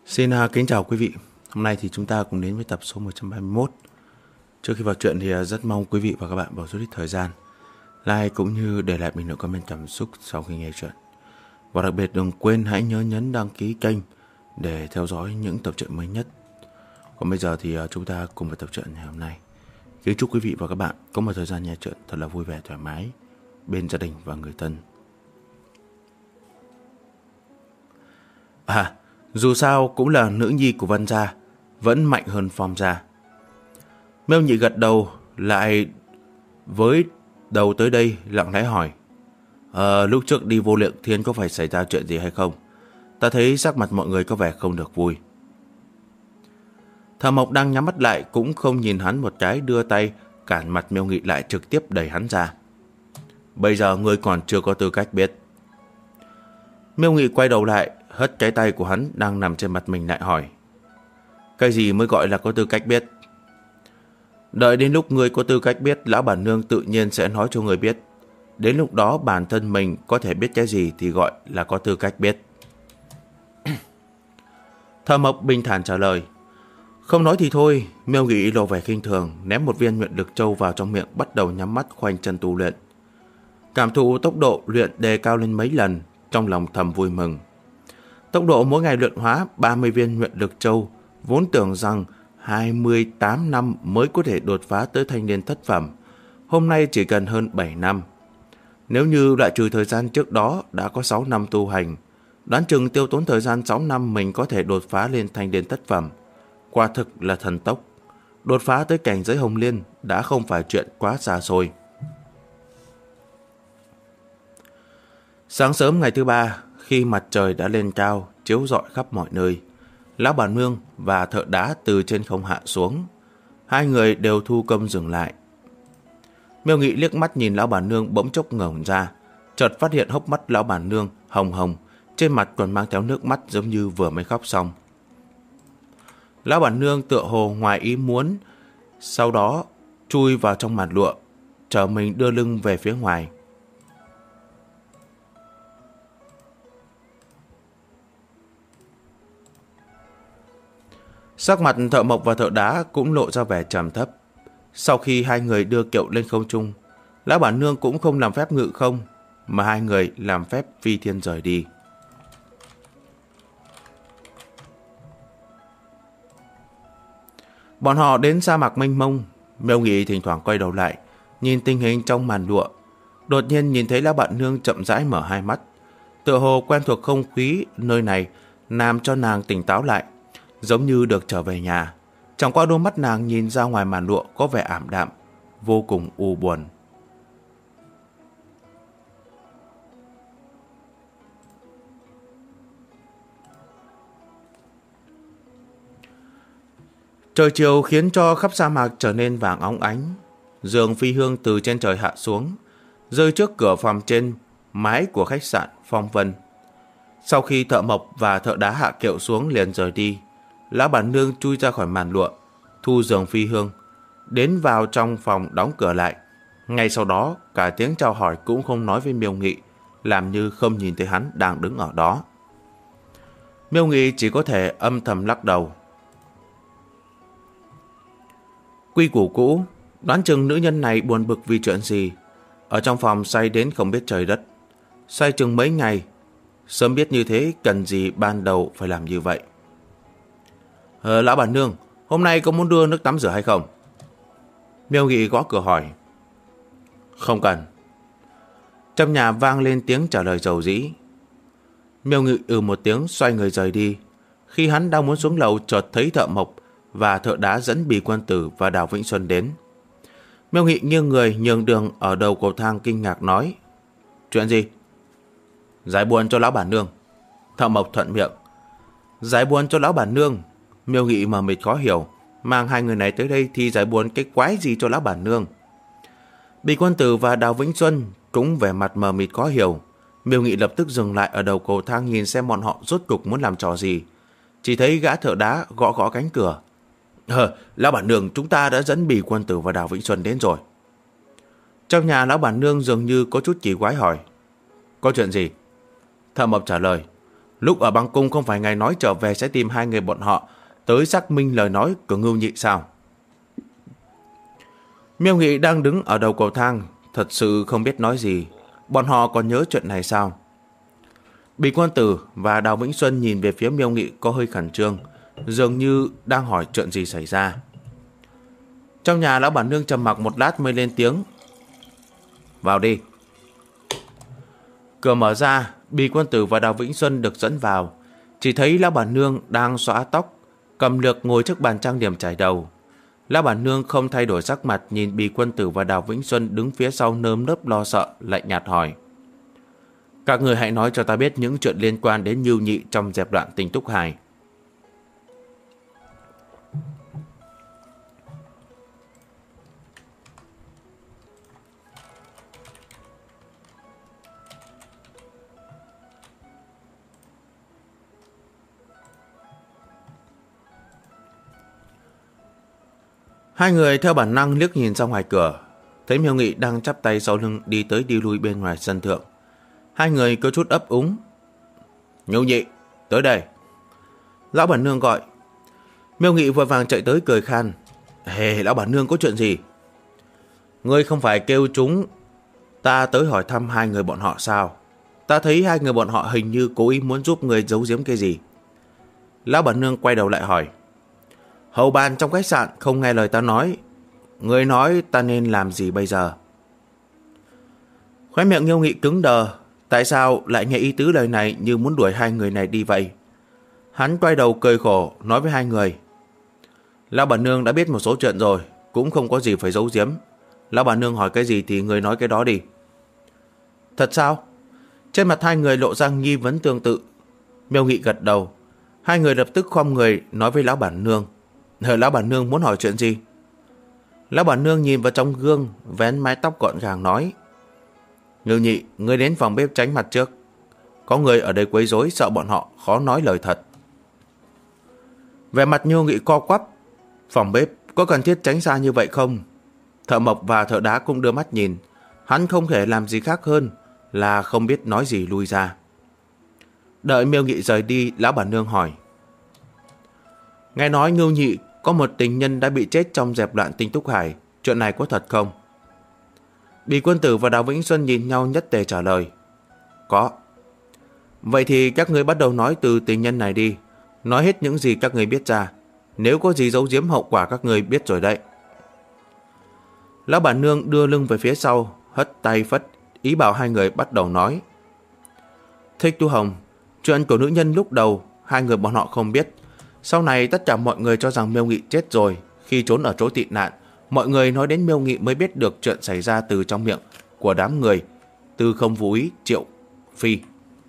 Xin kính chào quý vị. Hôm nay thì chúng ta cùng đến với tập số 131. Trước khi vào chuyện thì rất mong quý vị và các bạn bỏ chút ít thời gian like cũng như để lại bình luận comment cảm xúc sau khi nghe chuyện. Và đặc biệt đừng quên hãy nhớ nhấn đăng ký kênh để theo dõi những tập truyện mới nhất. Còn bây giờ thì chúng ta cùng vào tập truyện ngày hôm nay. Kính chúc quý vị và các bạn có một thời gian nghe chuyện thật là vui vẻ thoải mái bên gia đình và người thân. Dù sao cũng là nữ nhi của Vân gia, vẫn mạnh hơn Phong gia. Mêu Nhị gật đầu lại với đầu tới đây lặng lẽ hỏi: Lúc trước đi Vô Lượng Thiên có phải xảy ra chuyện gì hay không? Ta thấy sắc mặt mọi người có vẻ không được vui. Thợ Mộc đang nhắm mắt lại cũng không nhìn hắn một cái, đưa tay cản mặt Mêu Nghị lại, trực tiếp đẩy hắn ra. Bây giờ ngươi còn chưa có tư cách biết. Mêu Nghị quay đầu lại, hất cái tay của hắn đang nằm trên mặt mình lại hỏi: Cái gì mới gọi là có tư cách biết? Đợi đến lúc ngươi có tư cách biết, lão bản nương tự nhiên sẽ nói cho ngươi biết. Đến lúc đó bản thân mình có thể biết cái gì thì gọi là có tư cách biết. Thợ Mộc bình thản trả lời. Không nói thì thôi. Mêu Nghị lộ vẻ khinh thường, ném một viên nhuận lực châu vào trong miệng, bắt đầu nhắm mắt khoanh chân tu luyện. Cảm thụ tốc độ luyện đề cao lên mấy lần, trong lòng thầm vui mừng. Tốc độ mỗi ngày luyện hóa 30 viên nhuận lực châu, vốn tưởng rằng 28 năm mới có thể đột phá tới thanh niên thất phẩm, hôm nay chỉ cần hơn 7 năm. Nếu như loại trừ thời gian trước đó đã có 6 năm tu hành, đoán chừng tiêu tốn thời gian 6 năm mình có thể đột phá lên thanh niên thất phẩm. Quả thực là thần tốc. Đột phá tới cảnh giới hồng liên đã không phải chuyện quá xa xôi. Sáng sớm ngày thứ ba, khi mặt trời đã lên cao, chiếu rọi khắp mọi nơi, lão bản nương và thợ đá từ trên không hạ xuống. Hai người đều thu công dừng lại. Mêu Nghị liếc mắt nhìn lão bản nương, bỗng chốc ngẩng ra, chợt phát hiện hốc mắt lão bản nương hồng hồng, trên mặt còn mang theo nước mắt giống như vừa mới khóc xong. Lão bản nương tựa hồ ngoài ý muốn, sau đó chui vào trong màn lụa, trở mình đưa lưng về phía ngoài. Sắc mặt thợ Mộc và thợ đá cũng lộ ra vẻ trầm thấp. Sau khi hai người đưa kiệu lên không trung, lão bản nương cũng không làm phép ngự không, mà hai người làm phép phi thiên rời đi. Bọn họ đến sa mạc mênh mông. Mêu Nghị thỉnh thoảng quay đầu lại, nhìn tình hình trong màn lụa. Đột nhiên nhìn thấy lão bản nương chậm rãi mở hai mắt, tựa hồ quen thuộc không khí nơi này, làm cho nàng tỉnh táo lại, giống như được trở về nhà. Chẳng qua đôi mắt nàng nhìn ra ngoài màn lụa có vẻ ảm đạm, vô cùng u buồn. Trời chiều khiến cho khắp sa mạc trở nên vàng óng ánh. Giường phi hương từ trên trời hạ xuống, rơi trước cửa phòng trên mái của khách sạn Phong Vân. Sau khi thợ Mộc và thợ đá hạ kiệu xuống liền rời đi, lão bản nương chui ra khỏi màn lụa, thu giường phi hương, đến vào trong phòng đóng cửa lại. Ngay sau đó, cả tiếng chào hỏi cũng không nói với Miêu Nghị, làm như không nhìn thấy hắn đang đứng ở đó. Miêu Nghị chỉ có thể âm thầm lắc đầu. Quy củ cũ, đoán chừng nữ nhân này buồn bực vì chuyện gì. Ở trong phòng say đến không biết trời đất, say chừng mấy ngày. Sớm biết như thế, cần gì ban đầu phải làm như vậy. Lão bản nương, hôm nay có muốn đưa nước tắm rửa hay không? Miêu Nghị gõ cửa hỏi. Không cần. Trong nhà vang lên tiếng trả lời dầu dĩ. Miêu Nghị một tiếng, xoay người rời đi. Khi hắn đang muốn xuống lầu, chợt thấy thợ Mộc và thợ đá dẫn Bì Quân Tử và Đào Vĩnh Xuân đến. Miêu Nghị nghiêng người nhường đường ở đầu cầu thang, kinh ngạc nói. Chuyện gì? Giải buồn cho lão bản nương. Thợ Mộc thuận miệng. Giải buồn cho lão bản nương? Miêu Nghị mờ mịt khó hiểu, mang hai người này tới đây thì giải buồn cái quái gì cho lão bản nương? Bì Quân Tử và Đào Vĩnh Xuân cũng vẻ mặt mờ mịt khó hiểu. Miêu Nghị lập tức dừng lại ở đầu cầu thang, nhìn xem bọn họ rốt cục muốn làm trò gì. Chỉ thấy gã thợ đá gõ gõ cánh cửa. Lão bản nương, chúng ta đã dẫn Bì Quân Tử và Đào Vĩnh Xuân đến rồi. Trong nhà lão bản nương dường như có chút kỳ quái hỏi. Có chuyện gì? Thợ Mộc trả lời. Lúc ở băng cung không phải ngài nói trở về sẽ tìm hai người bọn họ tới xác minh lời nói của Ngưu Nhị sao? Miêu Nghị đang đứng ở đầu cầu thang, thật sự không biết nói gì. Bọn họ còn nhớ chuyện này sao? Bỉ Quân Tử và Đào Vĩnh Xuân nhìn về phía Miêu Nghị có hơi khẩn trương, dường như đang hỏi chuyện gì xảy ra. Trong nhà lão bản nương trầm mặc một lát mới lên tiếng. Vào đi. Cửa mở ra, Bỉ Quân Tử và Đào Vĩnh Xuân được dẫn vào. Chỉ thấy lão bản nương đang xõa tóc, cầm lược ngồi trước bàn trang điểm chải đầu. Lão bản nương không thay đổi sắc mặt, nhìn Bỉ Quân Tử và Đào Vĩnh Xuân đứng phía sau nơm nớp lo sợ, lạnh nhạt hỏi. Các người hãy nói cho ta biết những chuyện liên quan đến Ngưu Nhị trong dẹp loạn Tinh Túc Hải. Hai người theo bản năng liếc nhìn ra ngoài cửa, thấy Miêu Nghị đang chắp tay sau lưng đi tới đi lui bên ngoài sân thượng. Hai người có chút ấp úng. Ngưu Nhị, tới đây. Lão bản nương gọi. Miêu Nghị vội vàng chạy tới cười khan. Hề, lão bản nương có chuyện gì? Ngươi không phải kêu chúng ta tới hỏi thăm hai người bọn họ sao? Ta thấy hai người bọn họ hình như cố ý muốn giúp người giấu giếm cái gì. Lão bản nương quay đầu lại hỏi. Hầu bàn trong khách sạn không nghe lời ta nói. Ngươi nói ta nên làm gì bây giờ? Khóe miệng Miêu Nghị cứng đờ. Tại sao lại nghe ý tứ lời này như muốn đuổi hai người này đi vậy? Hắn quay đầu cười khổ nói với hai người. Lão bản nương đã biết một số chuyện rồi, cũng không có gì phải giấu giếm. Lão bản nương hỏi cái gì thì người nói cái đó đi. Thật sao? Trên mặt hai người lộ ra nghi vấn tương tự. Miêu Nghị gật đầu. Hai người lập tức khom người nói với lão bản nương. Lão bản nương muốn hỏi chuyện gì? Lão bản nương nhìn vào trong gương, vén mái tóc gọn gàng nói. Ngưu Nhị, ngươi đến phòng bếp tránh mặt trước. Có người ở đây quấy rối, sợ bọn họ khó nói lời thật. Vẻ mặt Ngưu Nghị co quắp. Phòng bếp có cần thiết tránh xa như vậy không? Thợ mộc và thợ đá cũng đưa mắt nhìn. Hắn không thể làm gì khác hơn là không biết nói gì lui ra. Đợi Miêu Nghị rời đi, lão bản nương hỏi. Nghe nói Ngưu Nhị có một tình nhân đã bị chết trong dẹp loạn Tinh Túc Hải. Chuyện này có thật không? Bỉ Quân Tử và Đào Vĩnh Xuân nhìn nhau nhất tề trả lời. Có. Vậy thì các người bắt đầu nói từ tình nhân này đi. Nói hết những gì các người biết ra. Nếu có gì giấu giếm hậu quả các người biết rồi đấy. Lão bản nương đưa lưng về phía sau, hất tay phất, ý bảo hai người bắt đầu nói. Thích Tu Hồng, chuyện của nữ nhân lúc đầu hai người bọn họ không biết. Sau này tất cả mọi người cho rằng Miêu Nghị chết rồi. Khi trốn ở chỗ tị nạn, mọi người nói đến Miêu Nghị mới biết được chuyện xảy ra từ trong miệng của đám người Tư Không Vũ Ý, Triệu Phi.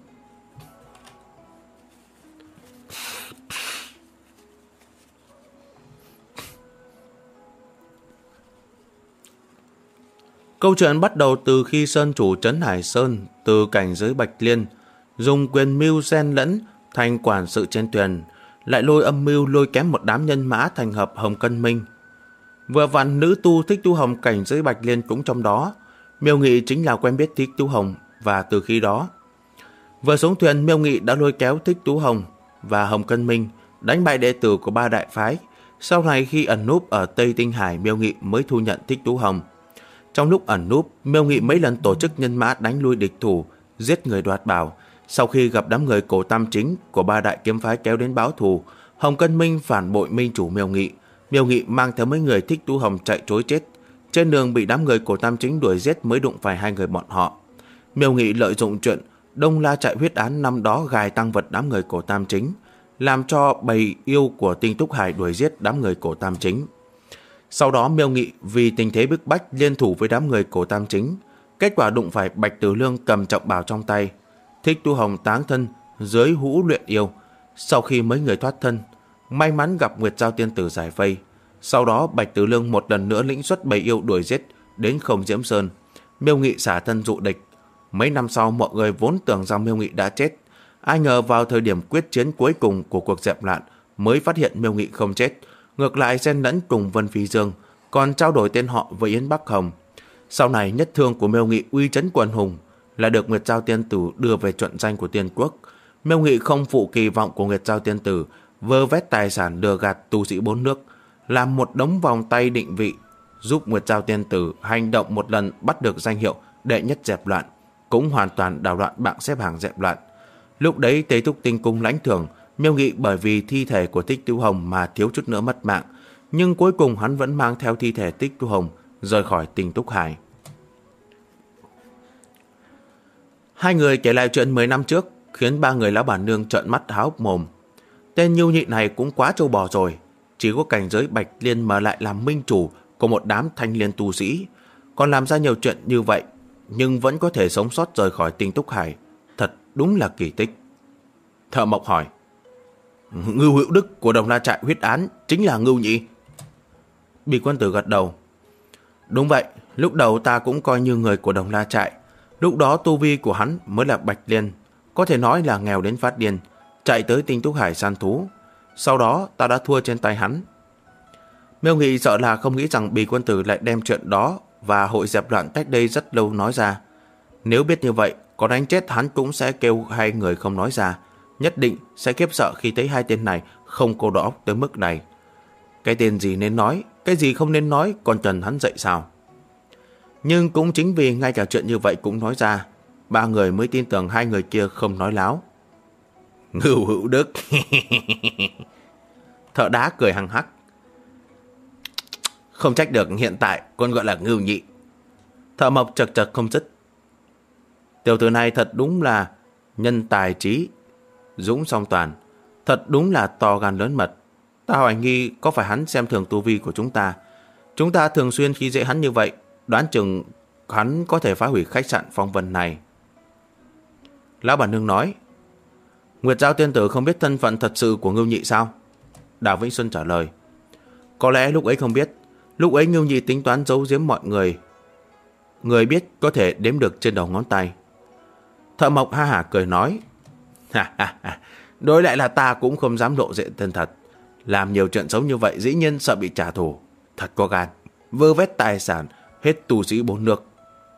Câu chuyện bắt đầu từ khi Sơn chủ trấn Hải Sơn từ cảnh giới Bạch Liên dùng quyền mưu xen lẫn thành quản sự trên thuyền, lại lôi âm mưu lôi kém một đám nhân mã thành hợp Hồng Cân Minh. Vừa vặn nữ tu Thích Tu Hồng cảnh giới Bạch Liên cũng trong đó. Miêu Nghị chính là quen biết Thích Tu Hồng, và từ khi đó vừa xuống thuyền, Miêu Nghị đã lôi kéo Thích Tu Hồng và Hồng Cân Minh đánh bại đệ tử của ba đại phái. Sau này khi ẩn núp ở Tây Tinh Hải, Miêu Nghị mới thu nhận Thích Tu Hồng. Trong lúc ẩn núp, Miêu Nghị mấy lần tổ chức nhân mã đánh lui địch thủ, giết người đoạt bảo. Sau khi gặp đám người Cổ Tam Chính của ba đại kiếm phái kéo đến báo thù, Hồng Cân Minh phản bội minh chủ Miêu Nghị. Miêu Nghị mang theo mấy người Thích Tu Hồng chạy trối chết. Trên đường bị đám người Cổ Tam Chính đuổi giết mới đụng phải hai người bọn họ. Miêu Nghị lợi dụng chuyện Đông La chạy huyết án năm đó gài tăng vật đám người Cổ Tam Chính, làm cho bầy yêu của Tinh Túc Hải đuổi giết đám người Cổ Tam Chính. Sau đó Miêu Nghị vì tình thế bức bách liên thủ với đám người Cổ Tam Chính. Kết quả đụng phải Bạch Tử Lương cầm trọng bảo trong tay. Thích Tu Hồng táng thân dưới hũ luyện yêu. Sau khi mấy người thoát thân, may mắn gặp Nguyệt Giao Tiên Tử giải vây. Sau đó Bạch Tử Lương một lần nữa lĩnh xuất bầy yêu đuổi giết đến Không Diễm Sơn. Miêu Nghị xả thân dụ địch. Mấy năm sau mọi người vốn tưởng rằng Miêu Nghị đã chết. Ai ngờ vào thời điểm quyết chiến cuối cùng của cuộc dẹp loạn mới phát hiện Miêu Nghị không chết. Ngược lại xen lẫn cùng Vân Phi Dương, còn trao đổi tên họ với Yến Bắc Hồng. Sau này nhất thương của Miêu Nghị uy chấn quần hùng, là được Nguyệt Giao Tiên Tử đưa về trận danh của Tiên Quốc. Miêu Nghị không phụ kỳ vọng của Nguyệt Giao Tiên Tử, vơ vét tài sản lừa gạt tu sĩ 4 nước, làm một đống vòng tay định vị, giúp Nguyệt Giao Tiên Tử hành động một lần bắt được danh hiệu đệ nhất dẹp loạn, cũng hoàn toàn đảo loạn bảng xếp hạng dẹp loạn. Lúc đấy Tế Túc Tinh Cung lãnh thưởng, Miêu Nghị bởi vì thi thể của Tích Tu Hồng mà thiếu chút nữa mất mạng, nhưng cuối cùng hắn vẫn mang theo thi thể Tích Tu Hồng rời khỏi Tinh Túc Hải. Hai người kể lại chuyện 10 năm trước, khiến ba người lão bản nương trợn mắt há hốc mồm. Tên Nhu Nhị này cũng quá trâu bò rồi, chỉ có cảnh giới Bạch Liên mà lại làm minh chủ của một đám thanh liên tu sĩ, còn làm ra nhiều chuyện như vậy, nhưng vẫn có thể sống sót rời khỏi Tinh Túc Hải, thật đúng là kỳ tích. Thợ Mộc hỏi, Ngưu Hữu Đức của Đồng La Trại huyết án chính là Ngưu Nhị? Bỉ Quân Tử gật đầu. Đúng vậy, lúc đầu ta cũng coi như người của Đồng La Trại. Lúc đó tu vi của hắn mới là Bạch Liên, có thể nói là nghèo đến phát điên, chạy tới Tinh Túc Hải săn thú. Sau đó ta đã thua trên tay hắn. Miêu Nghị sợ là không nghĩ rằng Bỉ Quân Tử lại đem chuyện đó và hội dẹp loạn cách đây rất lâu nói ra. Nếu biết như vậy, có đánh chết hắn cũng sẽ kêu hai người không nói ra, nhất định sẽ khiếp sợ khi thấy hai tên này không có đầu óc tới mức này. Cái tên gì nên nói, cái gì không nên nói, còn cần hắn dạy sao? Nhưng cũng chính vì ngay cả chuyện như vậy cũng nói ra, ba người mới tin tưởng hai người kia không nói láo. Ngưu Hữu Đức. Thợ đá cười hằng hắc. Không trách được hiện tại còn gọi là Ngưu Nhị. Thợ Mộc chật chật không dứt. Tiểu tử này thật đúng là nhân tài trí, dũng song toàn, thật đúng là to gan lớn mật. Ta hoài nghi có phải hắn xem thường tu vi của chúng ta. Chúng ta thường xuyên khi dễ hắn như vậy, đoán chừng hắn có thể phá hủy khách sạn Phong Vân này. Lão bản nương nói, Nguyệt Giao Tiên Tử không biết thân phận thật sự của Ngưu Nhị sao? Đào Vĩnh Xuân trả lời, có lẽ lúc ấy không biết. Lúc ấy Ngưu Nhị tính toán giấu giếm mọi người, người biết có thể đếm được trên đầu ngón tay. Thợ Mộc ha hả cười nói, đối lại là ta cũng không dám lộ diện thân thật. Làm nhiều chuyện xấu như vậy dĩ nhiên sợ bị trả thù. Thật có gan, vơ vét tài sản hết tu sĩ 4 nước.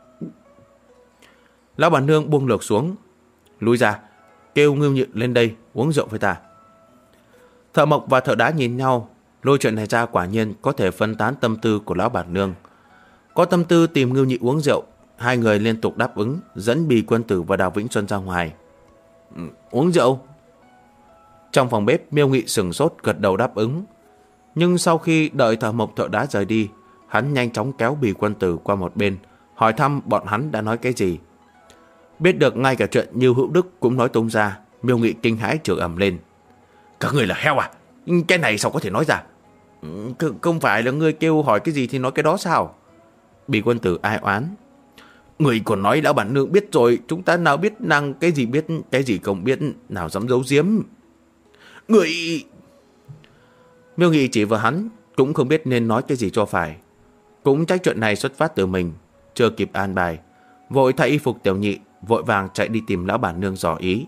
Lão bản nương buông lược xuống, lui ra, kêu Ngưu Nhị lên đây uống rượu với ta. Thợ Mộc và thợ đá nhìn nhau, lôi chuyện này ra quả nhiên có thể phân tán tâm tư của lão bản nương. Có tâm tư tìm Ngưu Nhị uống rượu, hai người liên tục đáp ứng, dẫn Bỉ Quân Tử và Đào Vĩnh Xuân ra ngoài. Uống rượu? Trong phòng bếp, Miêu Nghị sửng sốt gật đầu đáp ứng. Nhưng sau khi đợi thợ Mộc thợ đá rời đi, hắn nhanh chóng kéo Bỉ Quân Tử qua một bên, hỏi thăm bọn hắn đã nói cái gì. Biết được ngay cả chuyện Như Hữu Đức cũng nói tung ra, Miêu Nghị kinh hãi chửi ầm lên. Các người là heo à? Cái này sao có thể nói ra? Không phải là ngươi kêu hỏi cái gì thì nói cái đó sao? Bỉ Quân Tử ai oán. Người còn nói lão bản nương biết rồi, chúng ta nào biết năng cái gì biết, cái gì không biết, nào dám giấu giếm. Người... Miêu Nghị chỉ vào hắn, cũng không biết nên nói cái gì cho phải. Cũng trách chuyện này xuất phát từ mình, chưa kịp an bài, vội thay y phục tiểu nhị, vội vàng chạy đi tìm lão bản nương dò ý.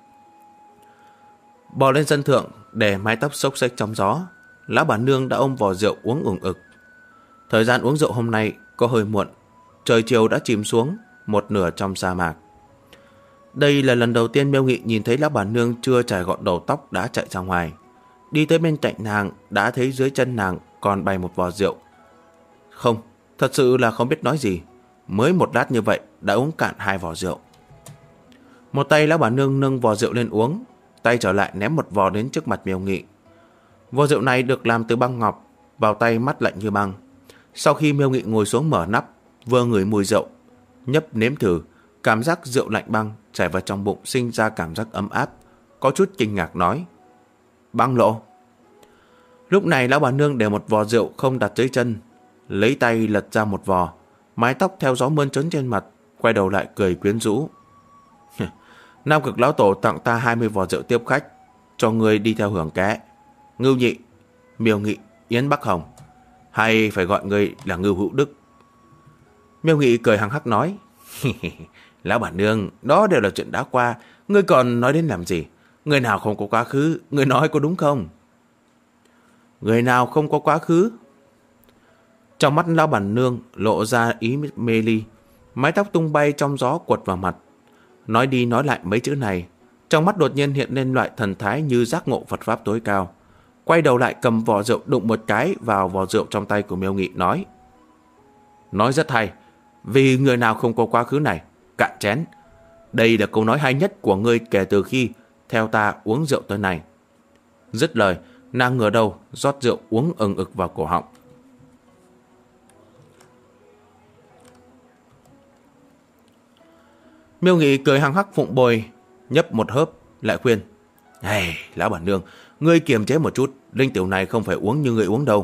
Bò lên sân thượng, để mái tóc xốc xếch trong gió, lão bản nương đã ôm vò rượu uống ủng ực. Thời gian uống rượu hôm nay có hơi muộn, trời chiều đã chìm xuống, một nửa trong sa mạc. Đây là lần đầu tiên Miêu Nghị nhìn thấy lão bản nương chưa trải gọn đầu tóc đã chạy ra ngoài. Đi tới bên cạnh nàng, đã thấy dưới chân nàng còn bày một vò rượu. Không, thật sự là không biết nói gì. Mới một lát như vậy đã uống cạn 2 vò rượu. Một tay lão bản nương nâng vò rượu lên uống, tay trở lại ném một vò đến trước mặt Miêu Nghị. Vò rượu này được làm từ băng ngọc, vào tay mắt lạnh như băng. Sau khi Miêu Nghị ngồi xuống mở nắp, vừa ngửi mùi rượu, nhấp nếm thử, cảm giác rượu lạnh băng chảy vào trong bụng sinh ra cảm giác ấm áp, có chút kinh ngạc nói: Băng lộ. Lúc này lão bà nương để một vò rượu không đặt dưới chân, lấy tay lật ra một vò, mái tóc theo gió mơn trớn trên mặt, quay đầu lại cười quyến rũ. Nam Cực lão tổ tặng ta 20 vò rượu tiếp khách, cho người đi theo hưởng ké. Ngưu Nhị, Miêu Nghị, Yến Bắc Hồng, hay phải gọi người là Ngưu Hữu Đức. Miêu Nghị cười hằng hắc nói: Lão bản nương, đó đều là chuyện đã qua, ngươi còn nói đến làm gì? Người nào không có quá khứ, người nói có đúng không? Người nào không có quá khứ? Trong mắt lão bản nương lộ ra ý mê ly, mái tóc tung bay trong gió quật vào mặt. Nói đi nói lại mấy chữ này, Trong mắt đột nhiên hiện lên loại thần thái như giác ngộ Phật pháp tối cao. Quay đầu lại cầm vò rượu đụng một cái vào vò rượu trong tay của Miêu Nghị nói. Nói rất hay, vì người nào không có quá khứ này, cạn chén. Đây là câu nói hay nhất của ngươi kể từ khi theo ta uống rượu tới này. Dứt lời, nàng ngửa đầu rót rượu uống ừng ực vào cổ họng. Miêu Nghị cười hăng hắc phụng bồi, nhấp một hớp, lại khuyên. Hey, lão bản nương, ngươi kiềm chế một chút, linh tiểu này không phải uống như ngươi uống đâu.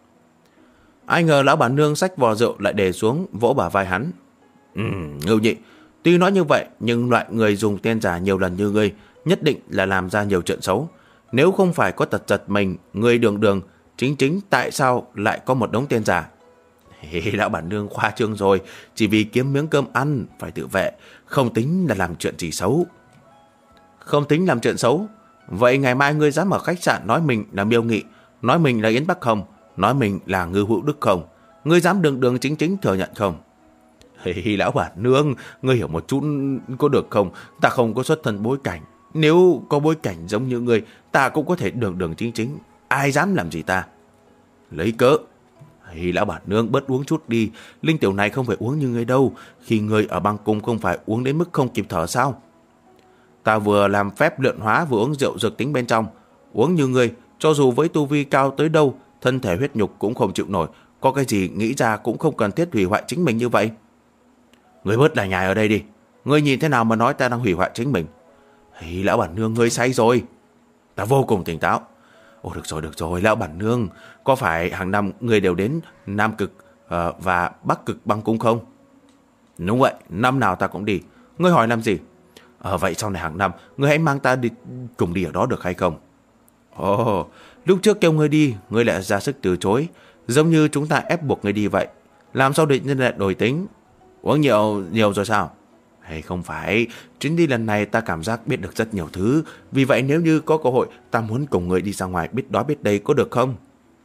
Ai ngờ lão bản nương xách vò rượu lại để xuống, vỗ bả vai hắn. Ngưu Nhị, tuy nói như vậy, nhưng loại người dùng tên giả nhiều lần như ngươi nhất định là làm ra nhiều chuyện xấu. Nếu không phải có tật giật mình, ngươi đường chính tại sao lại có một đống tên giả? Lão bản nương khoa trương rồi, chỉ vì kiếm miếng cơm ăn, phải tự vệ, không tính là làm chuyện gì xấu. Không tính làm chuyện xấu? Vậy ngày mai ngươi dám ở khách sạn nói mình là Miêu Nghị, nói mình là Yến Bắc không, nói mình là Ngư Hữu Đức không? Ngươi dám đường chính thừa nhận không? Lão bản nương, ngươi hiểu một chút có được không? Ta không có xuất thân bối cảnh. Nếu có bối cảnh giống như ngươi, ta cũng có thể đường chính. Ai dám làm gì ta? Lấy cớ. Lão bản nương bớt uống chút đi. Linh tiểu này không phải uống như ngươi đâu. Khi ngươi ở băng cung không phải uống đến mức không kịp thở sao? Ta vừa làm phép luyện hóa vừa uống rượu dược tính bên trong. Uống như ngươi, cho dù với tu vi cao tới đâu, thân thể huyết nhục cũng không chịu nổi. Có cái gì nghĩ ra cũng không cần thiết hủy hoại chính mình như vậy. Ngươi bớt lại nhài ở đây đi. Ngươi nhìn thế nào mà nói ta đang hủy hoại chính mình? Lão bản nương, ngươi say rồi. Ta vô cùng tỉnh táo. Ồ, được rồi, lão bản nương, có phải hàng năm ngươi đều đến Nam Cực và Bắc Cực băng cung không? Đúng vậy, năm nào ta cũng đi. Ngươi hỏi làm gì? Vậy sau này hàng năm, ngươi hãy mang ta đi cùng đi ở đó được hay không? Ồ, lúc trước kêu ngươi đi, ngươi lại ra sức từ chối, giống như chúng ta ép buộc ngươi đi vậy. Làm sao định nhân lại đổi tính? Uống nhiều rồi sao? Hay không phải, chuyến đi lần này ta cảm giác biết được rất nhiều thứ. Vì vậy nếu như có cơ hội, ta muốn cùng người đi ra ngoài biết đó biết đây, có được không?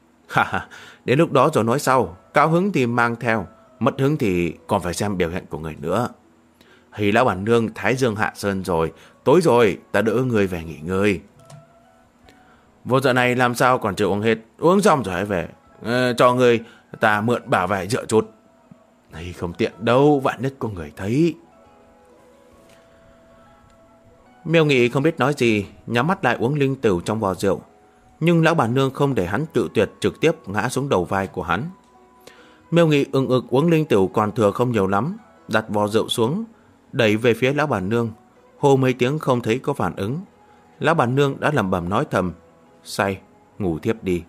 Đến lúc đó rồi nói sau. Cao hứng thì mang theo, mất hứng thì còn phải xem biểu hiện của người nữa. Lão bản nương, thái dương hạ sơn rồi, tối rồi, ta đỡ người về nghỉ ngơi. Vô giờ này làm sao còn chưa uống hết, uống xong rồi hãy về. Cho người ta mượn bả vai dựa chút. Không tiện đâu, vạn nhất có người thấy. Miêu Nghị không biết nói gì, nhắm mắt lại uống linh tửu trong vò rượu. Nhưng lão bản nương không để hắn cự tuyệt, trực tiếp ngã xuống đầu vai của hắn. Miêu Nghị ừng ực uống linh tửu còn thừa không nhiều lắm, đặt vò rượu xuống, đẩy về phía lão bản nương. Hô mấy tiếng không thấy có phản ứng. Lão bản nương đã lẩm bẩm nói thầm, say, ngủ thiếp đi.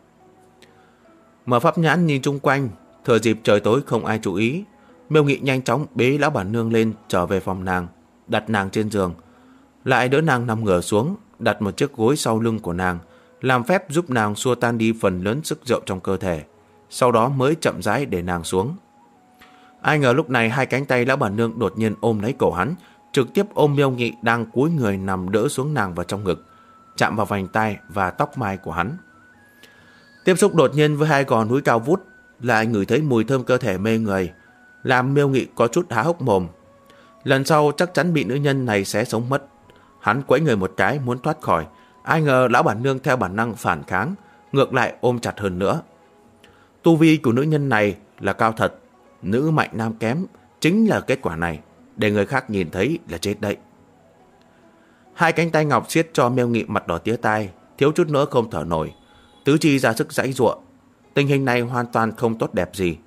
Mở pháp nhãn nhìn chung quanh, thừa dịp trời tối không ai chú ý, Miêu Nghị nhanh chóng bế lão bản nương lên trở về phòng nàng, đặt nàng trên giường, lại đỡ nàng nằm ngửa xuống, đặt một chiếc gối sau lưng của nàng, làm phép giúp nàng xua tan đi phần lớn sức rượu trong cơ thể, sau đó mới chậm rãi để nàng xuống. Ai ngờ lúc này hai cánh tay lão bản nương đột nhiên ôm lấy cổ hắn, trực tiếp ôm Miêu Nghị đang cúi người nằm đỡ xuống nàng vào trong ngực, chạm vào vành tai và tóc mai của hắn. Tiếp xúc đột nhiên với hai gò núi cao vút, lại ngửi thấy mùi thơm cơ thể mê người, làm Miêu Nghị có chút há hốc mồm. Lần sau chắc chắn bị nữ nhân này xé sống mất. Hắn quẫy người một cái muốn thoát khỏi, ai ngờ lão bản nương theo bản năng phản kháng, ngược lại ôm chặt hơn nữa. Tu vi của nữ nhân này là cao thật, nữ mạnh nam kém, chính là kết quả này, để người khác nhìn thấy là chết đấy. Hai cánh tay ngọc siết cho Miêu Nghị mặt đỏ tía tai, thiếu chút nữa không thở nổi, tứ chi ra sức giãy giụa. Tình hình này hoàn toàn không tốt đẹp gì.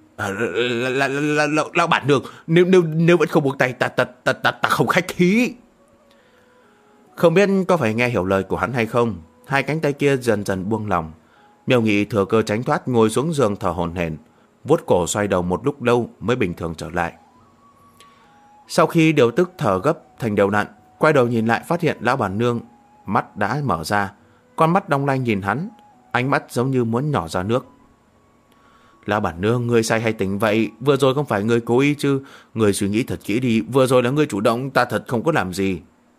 Lão bản nương, nếu vẫn không buông tay, ta không khách khí. Không biết có phải nghe hiểu lời của hắn hay không, hai cánh tay kia dần dần buông lòng. Miêu Nghị thừa cơ tránh thoát, ngồi xuống giường thở hổn hển, vuốt cổ xoay đầu một lúc lâu mới bình thường trở lại. Sau khi điều tức thở gấp thành đều đặn, quay đầu nhìn lại phát hiện lão bản nương mắt đã mở ra, con mắt long lanh nhìn hắn, ánh mắt giống như muốn nhỏ ra nước. Lão bản nương, ngươi say hay tỉnh vậy? Vừa rồi không phải ngươi cố ý chứ? Ngươi suy nghĩ thật kỹ đi, vừa rồi là ngươi chủ động, ta thật không có làm gì.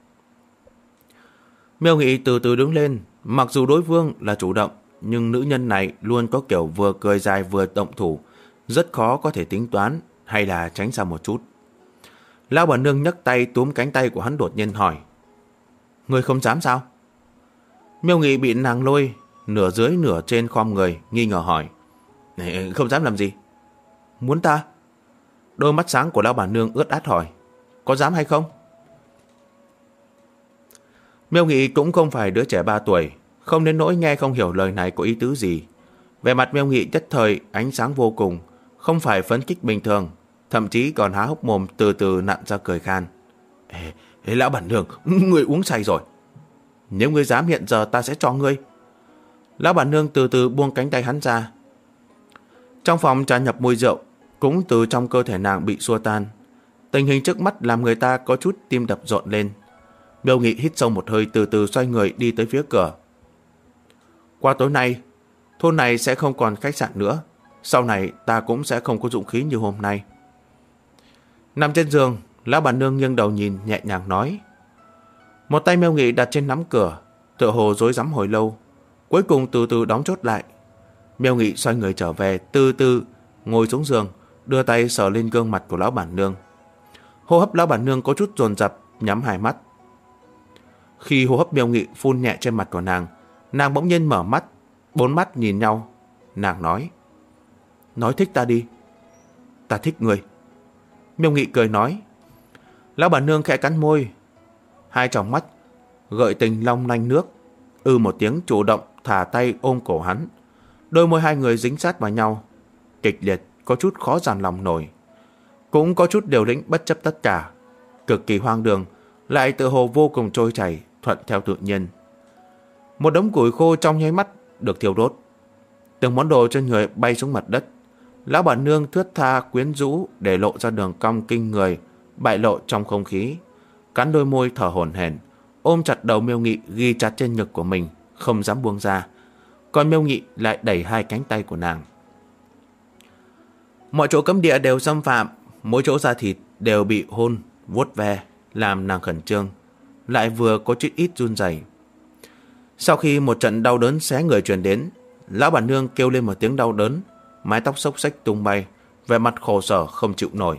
Miêu Nghị từ từ đứng lên, mặc dù đối phương là chủ động, nhưng nữ nhân này luôn có kiểu vừa cười dài vừa động thủ, rất khó có thể tính toán hay là tránh xa một chút. Lão bản nương nhấc tay túm cánh tay của hắn đột nhiên hỏi, Ngươi không dám sao? Miêu Nghị bị nàng lôi, nửa dưới nửa trên khom người, nghi ngờ hỏi. Không dám làm gì? Muốn ta? Đôi mắt sáng của lão bà nương ướt át hỏi. Có dám hay không? Miêu Nghị cũng không phải đứa trẻ 3 tuổi, không đến nỗi nghe không hiểu lời này có ý tứ gì. Vẻ mặt Miêu Nghị nhất thời ánh sáng vô cùng, không phải phấn khích bình thường, thậm chí còn há hốc mồm từ từ nặn ra cười khan. Lão bản nương, ngươi uống say rồi. Nếu ngươi dám hiện giờ ta sẽ cho ngươi. Lão bản nương từ từ buông cánh tay hắn ra. Trong phòng tràn nhập mùi rượu, cũng từ trong cơ thể nàng bị xua tan. Tình hình trước mắt làm người ta có chút tim đập rộn lên. Miêu Nghị hít sâu một hơi, từ từ xoay người đi tới phía cửa. Qua tối nay, thôn này sẽ không còn khách sạn nữa. Sau này ta cũng sẽ không có dụng khí như hôm nay. Nằm trên giường, lão bản nương nghiêng đầu nhìn, nhẹ nhàng nói. Một tay Miêu Nghị đặt trên nắm cửa, tựa hồ rối rắm hồi lâu, cuối cùng từ từ đóng chốt lại. Miêu Nghị xoay người trở về, từ từ ngồi xuống giường, đưa tay sờ lên gương mặt của lão bản nương. Hô hấp lão bản nương có chút dồn dập, nhắm hai mắt. Khi hô hấp Miêu Nghị phun nhẹ trên mặt của nàng bỗng nhiên mở mắt, bốn mắt nhìn nhau. Nàng nói. Nói thích ta đi. Ta thích người. Miêu Nghị cười nói. Lão bản nương khẽ cắn môi, hai tròng mắt gợi tình long lanh nước. Một tiếng chủ động thả tay ôm cổ hắn. Đôi môi hai người dính sát vào nhau, kịch liệt, có chút khó dàn lòng nổi, cũng có chút điều lĩnh bất chấp tất cả, cực kỳ hoang đường, lại tự hồ vô cùng trôi chảy, thuận theo tự nhiên. Một đống củi khô trong nháy mắt được thiêu đốt, từng món đồ trên người bay xuống mặt đất. Lão bản nương thướt tha quyến rũ, để lộ ra đường cong kinh người bại lộ trong không khí, cắn đôi môi thở hổn hển, ôm chặt đầu Miêu Nghị ghi chặt trên ngực của mình, không dám buông ra. Còn Miêu Nghị lại đẩy hai cánh tay của nàng. Mọi chỗ cấm địa đều xâm phạm, mỗi chỗ da thịt đều bị hôn, vuốt ve, làm nàng khẩn trương, lại vừa có chút ít run rẩy. Sau khi một trận đau đớn xé người truyền đến, lão bản nương kêu lên một tiếng đau đớn, mái tóc xốc xếch tung bay, vẻ mặt khổ sở không chịu nổi.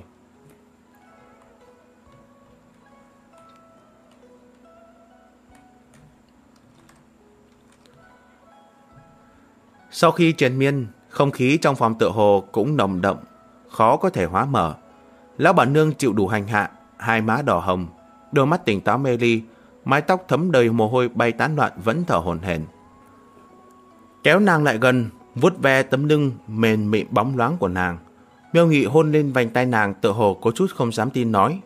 Sau khi triền miên, không khí trong phòng tựa hồ cũng nồng đậm, khó có thể hóa mở. Lão bản nương chịu đủ hành hạ, hai má đỏ hồng, đôi mắt tỉnh táo mê ly, mái tóc thấm đầy mồ hôi bay tán loạn, vẫn thở hổn hển. Kéo nàng lại gần, vuốt ve tấm lưng mềm mịn bóng loáng của nàng. Miêu Nghị hôn lên vành tay nàng, tựa hồ có chút không dám tin nói.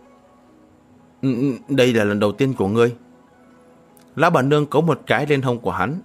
Đây là lần đầu tiên của ngươi. Lão bản nương cấu một cái lên hông của hắn.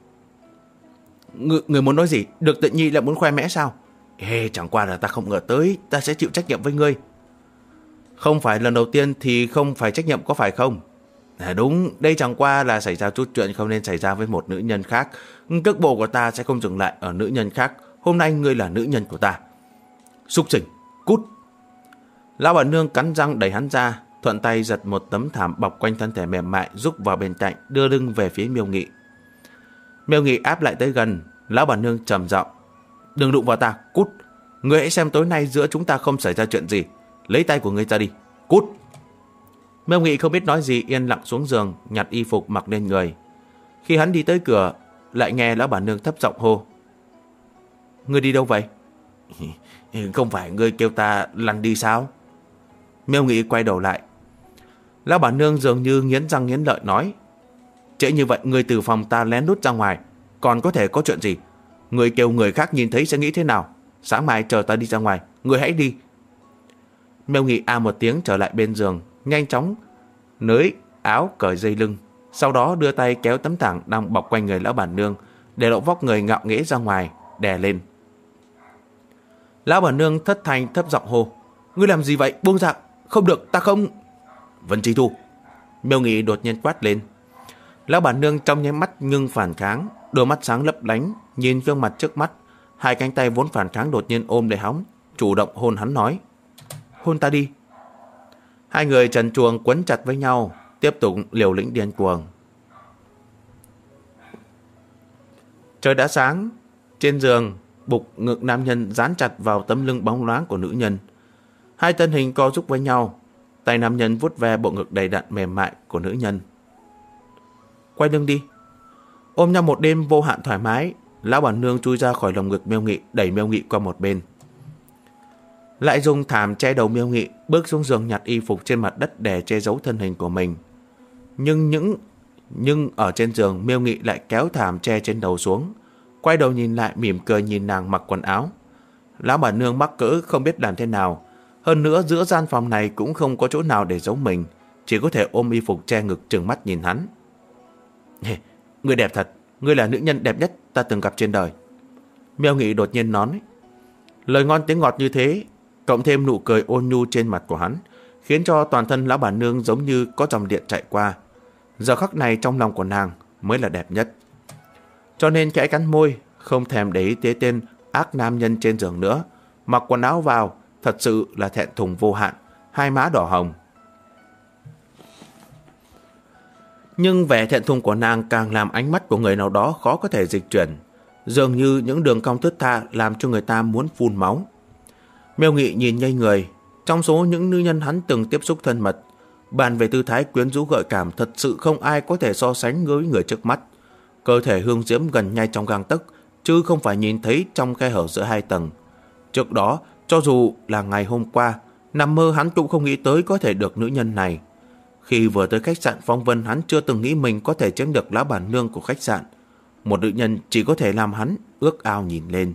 Người muốn nói gì? Được tự nhi lại muốn khoe mẽ sao? Chẳng qua là ta không ngờ tới ta sẽ chịu trách nhiệm với ngươi. Không phải lần đầu tiên thì không phải trách nhiệm, có phải không? Đúng, đây chẳng qua là xảy ra chút chuyện không nên xảy ra với một nữ nhân khác. Cước bộ của ta sẽ không dừng lại ở nữ nhân khác. Hôm nay ngươi là nữ nhân của ta. Súc sinh, cút. Lão bản nương cắn răng đẩy hắn ra, thuận tay giật một tấm thảm bọc quanh thân thể mềm mại, rúc vào bên cạnh, đưa lưng về phía Miêu Nghị. Miêu Nghị áp lại tới gần. Lão bản nương trầm giọng. Đừng đụng vào ta, cút. Ngươi hãy xem tối nay giữa chúng ta không xảy ra chuyện gì. Lấy tay của ngươi ra đi, cút. Miêu Nghị không biết nói gì, yên lặng xuống giường, nhặt y phục mặc lên người. Khi hắn đi tới cửa, lại nghe lão bản nương thấp giọng hô. Ngươi đi đâu vậy? Không phải ngươi kêu ta lăn đi sao? Miêu Nghị quay đầu lại. Lão bản nương dường như nghiến răng nghiến lợi nói. Trễ như vậy ngươi từ phòng ta lén lút ra ngoài, còn có thể có chuyện gì? Ngươi kêu người khác nhìn thấy sẽ nghĩ thế nào? Sáng mai chờ ta đi ra ngoài, ngươi hãy đi. Miêu Nghị a một tiếng trở lại bên giường, nhanh chóng nới áo cởi dây lưng, sau đó đưa tay kéo tấm thảm đang bọc quanh người lão bản nương, để lộ vóc người ngạo nghễ ra ngoài, đè lên. Lão bản nương thất thanh thấp giọng hô. Ngươi làm gì vậy? Buông ra. Không được, ta không. Vân Chi Thu. Miêu Nghị đột nhiên quát lên. Lão bản nương trong nháy mắt ngưng phản kháng, đôi mắt sáng lấp lánh nhìn gương mặt trước mắt, hai cánh tay vốn phản kháng đột nhiên ôm lấy hắn, chủ động hôn hắn nói. Hôn ta đi. Hai người trần truồng quấn chặt với nhau, tiếp tục liều lĩnh điên cuồng. Trời đã sáng, trên giường, bục ngực nam nhân dán chặt vào tấm lưng bóng loáng của nữ nhân. Hai thân hình co rúm với nhau, tay nam nhân vuốt ve bộ ngực đầy đặn mềm mại của nữ nhân. quay lưng đi. Ôm nhau một đêm vô hạn thoải mái, lão bản nương chui ra khỏi lồng ngực Miêu Nghị, đẩy Miêu Nghị qua một bên. Lại dùng thảm che đầu Miêu Nghị, bước xuống giường nhặt y phục trên mặt đất để che giấu thân hình của mình. Nhưng ở trên giường, Miêu Nghị lại kéo thảm che trên đầu xuống, quay đầu nhìn lại, mỉm cười nhìn nàng mặc quần áo. Lão bản nương mắc cỡ không biết làm thế nào. Hơn nữa giữa gian phòng này cũng không có chỗ nào để giấu mình, chỉ có thể ôm y phục che ngực trừng mắt nhìn hắn. Ngươi đẹp thật, ngươi là nữ nhân đẹp nhất ta từng gặp trên đời. Miêu Nghị đột nhiên nói. Lời ngon tiếng ngọt như thế, cộng thêm nụ cười ôn nhu trên mặt của hắn, khiến cho toàn thân lão bản nương giống như có dòng điện chạy qua. Giờ khắc này trong lòng của nàng mới là đẹp nhất. Cho nên khẽ cắn môi, không thèm để ý tới tên ác nam nhân trên giường nữa, mặc quần áo vào, thật sự là thẹn thùng vô hạn, hai má đỏ hồng. Nhưng vẻ thẹn thùng của nàng càng làm ánh mắt của người nào đó khó có thể dịch chuyển, dường như những đường cong thướt tha làm cho người ta muốn phun máu. Miêu Nghị nhìn ngây người. Trong số những nữ nhân hắn từng tiếp xúc thân mật, bàn về tư thái quyến rũ gợi cảm, thật sự không ai có thể so sánh với người trước mắt. Cơ thể hương diễm gần ngay trong gang tấc, chứ không phải nhìn thấy trong khe hở giữa hai tầng. Trước đó, cho dù là ngày hôm qua, nằm mơ hắn cũng không nghĩ tới có thể được nữ nhân này. Khi vừa tới khách sạn Phong Vân, hắn chưa từng nghĩ mình có thể chiếm được lão bản nương của khách sạn. Một nữ nhân chỉ có thể làm hắn ước ao nhìn lên.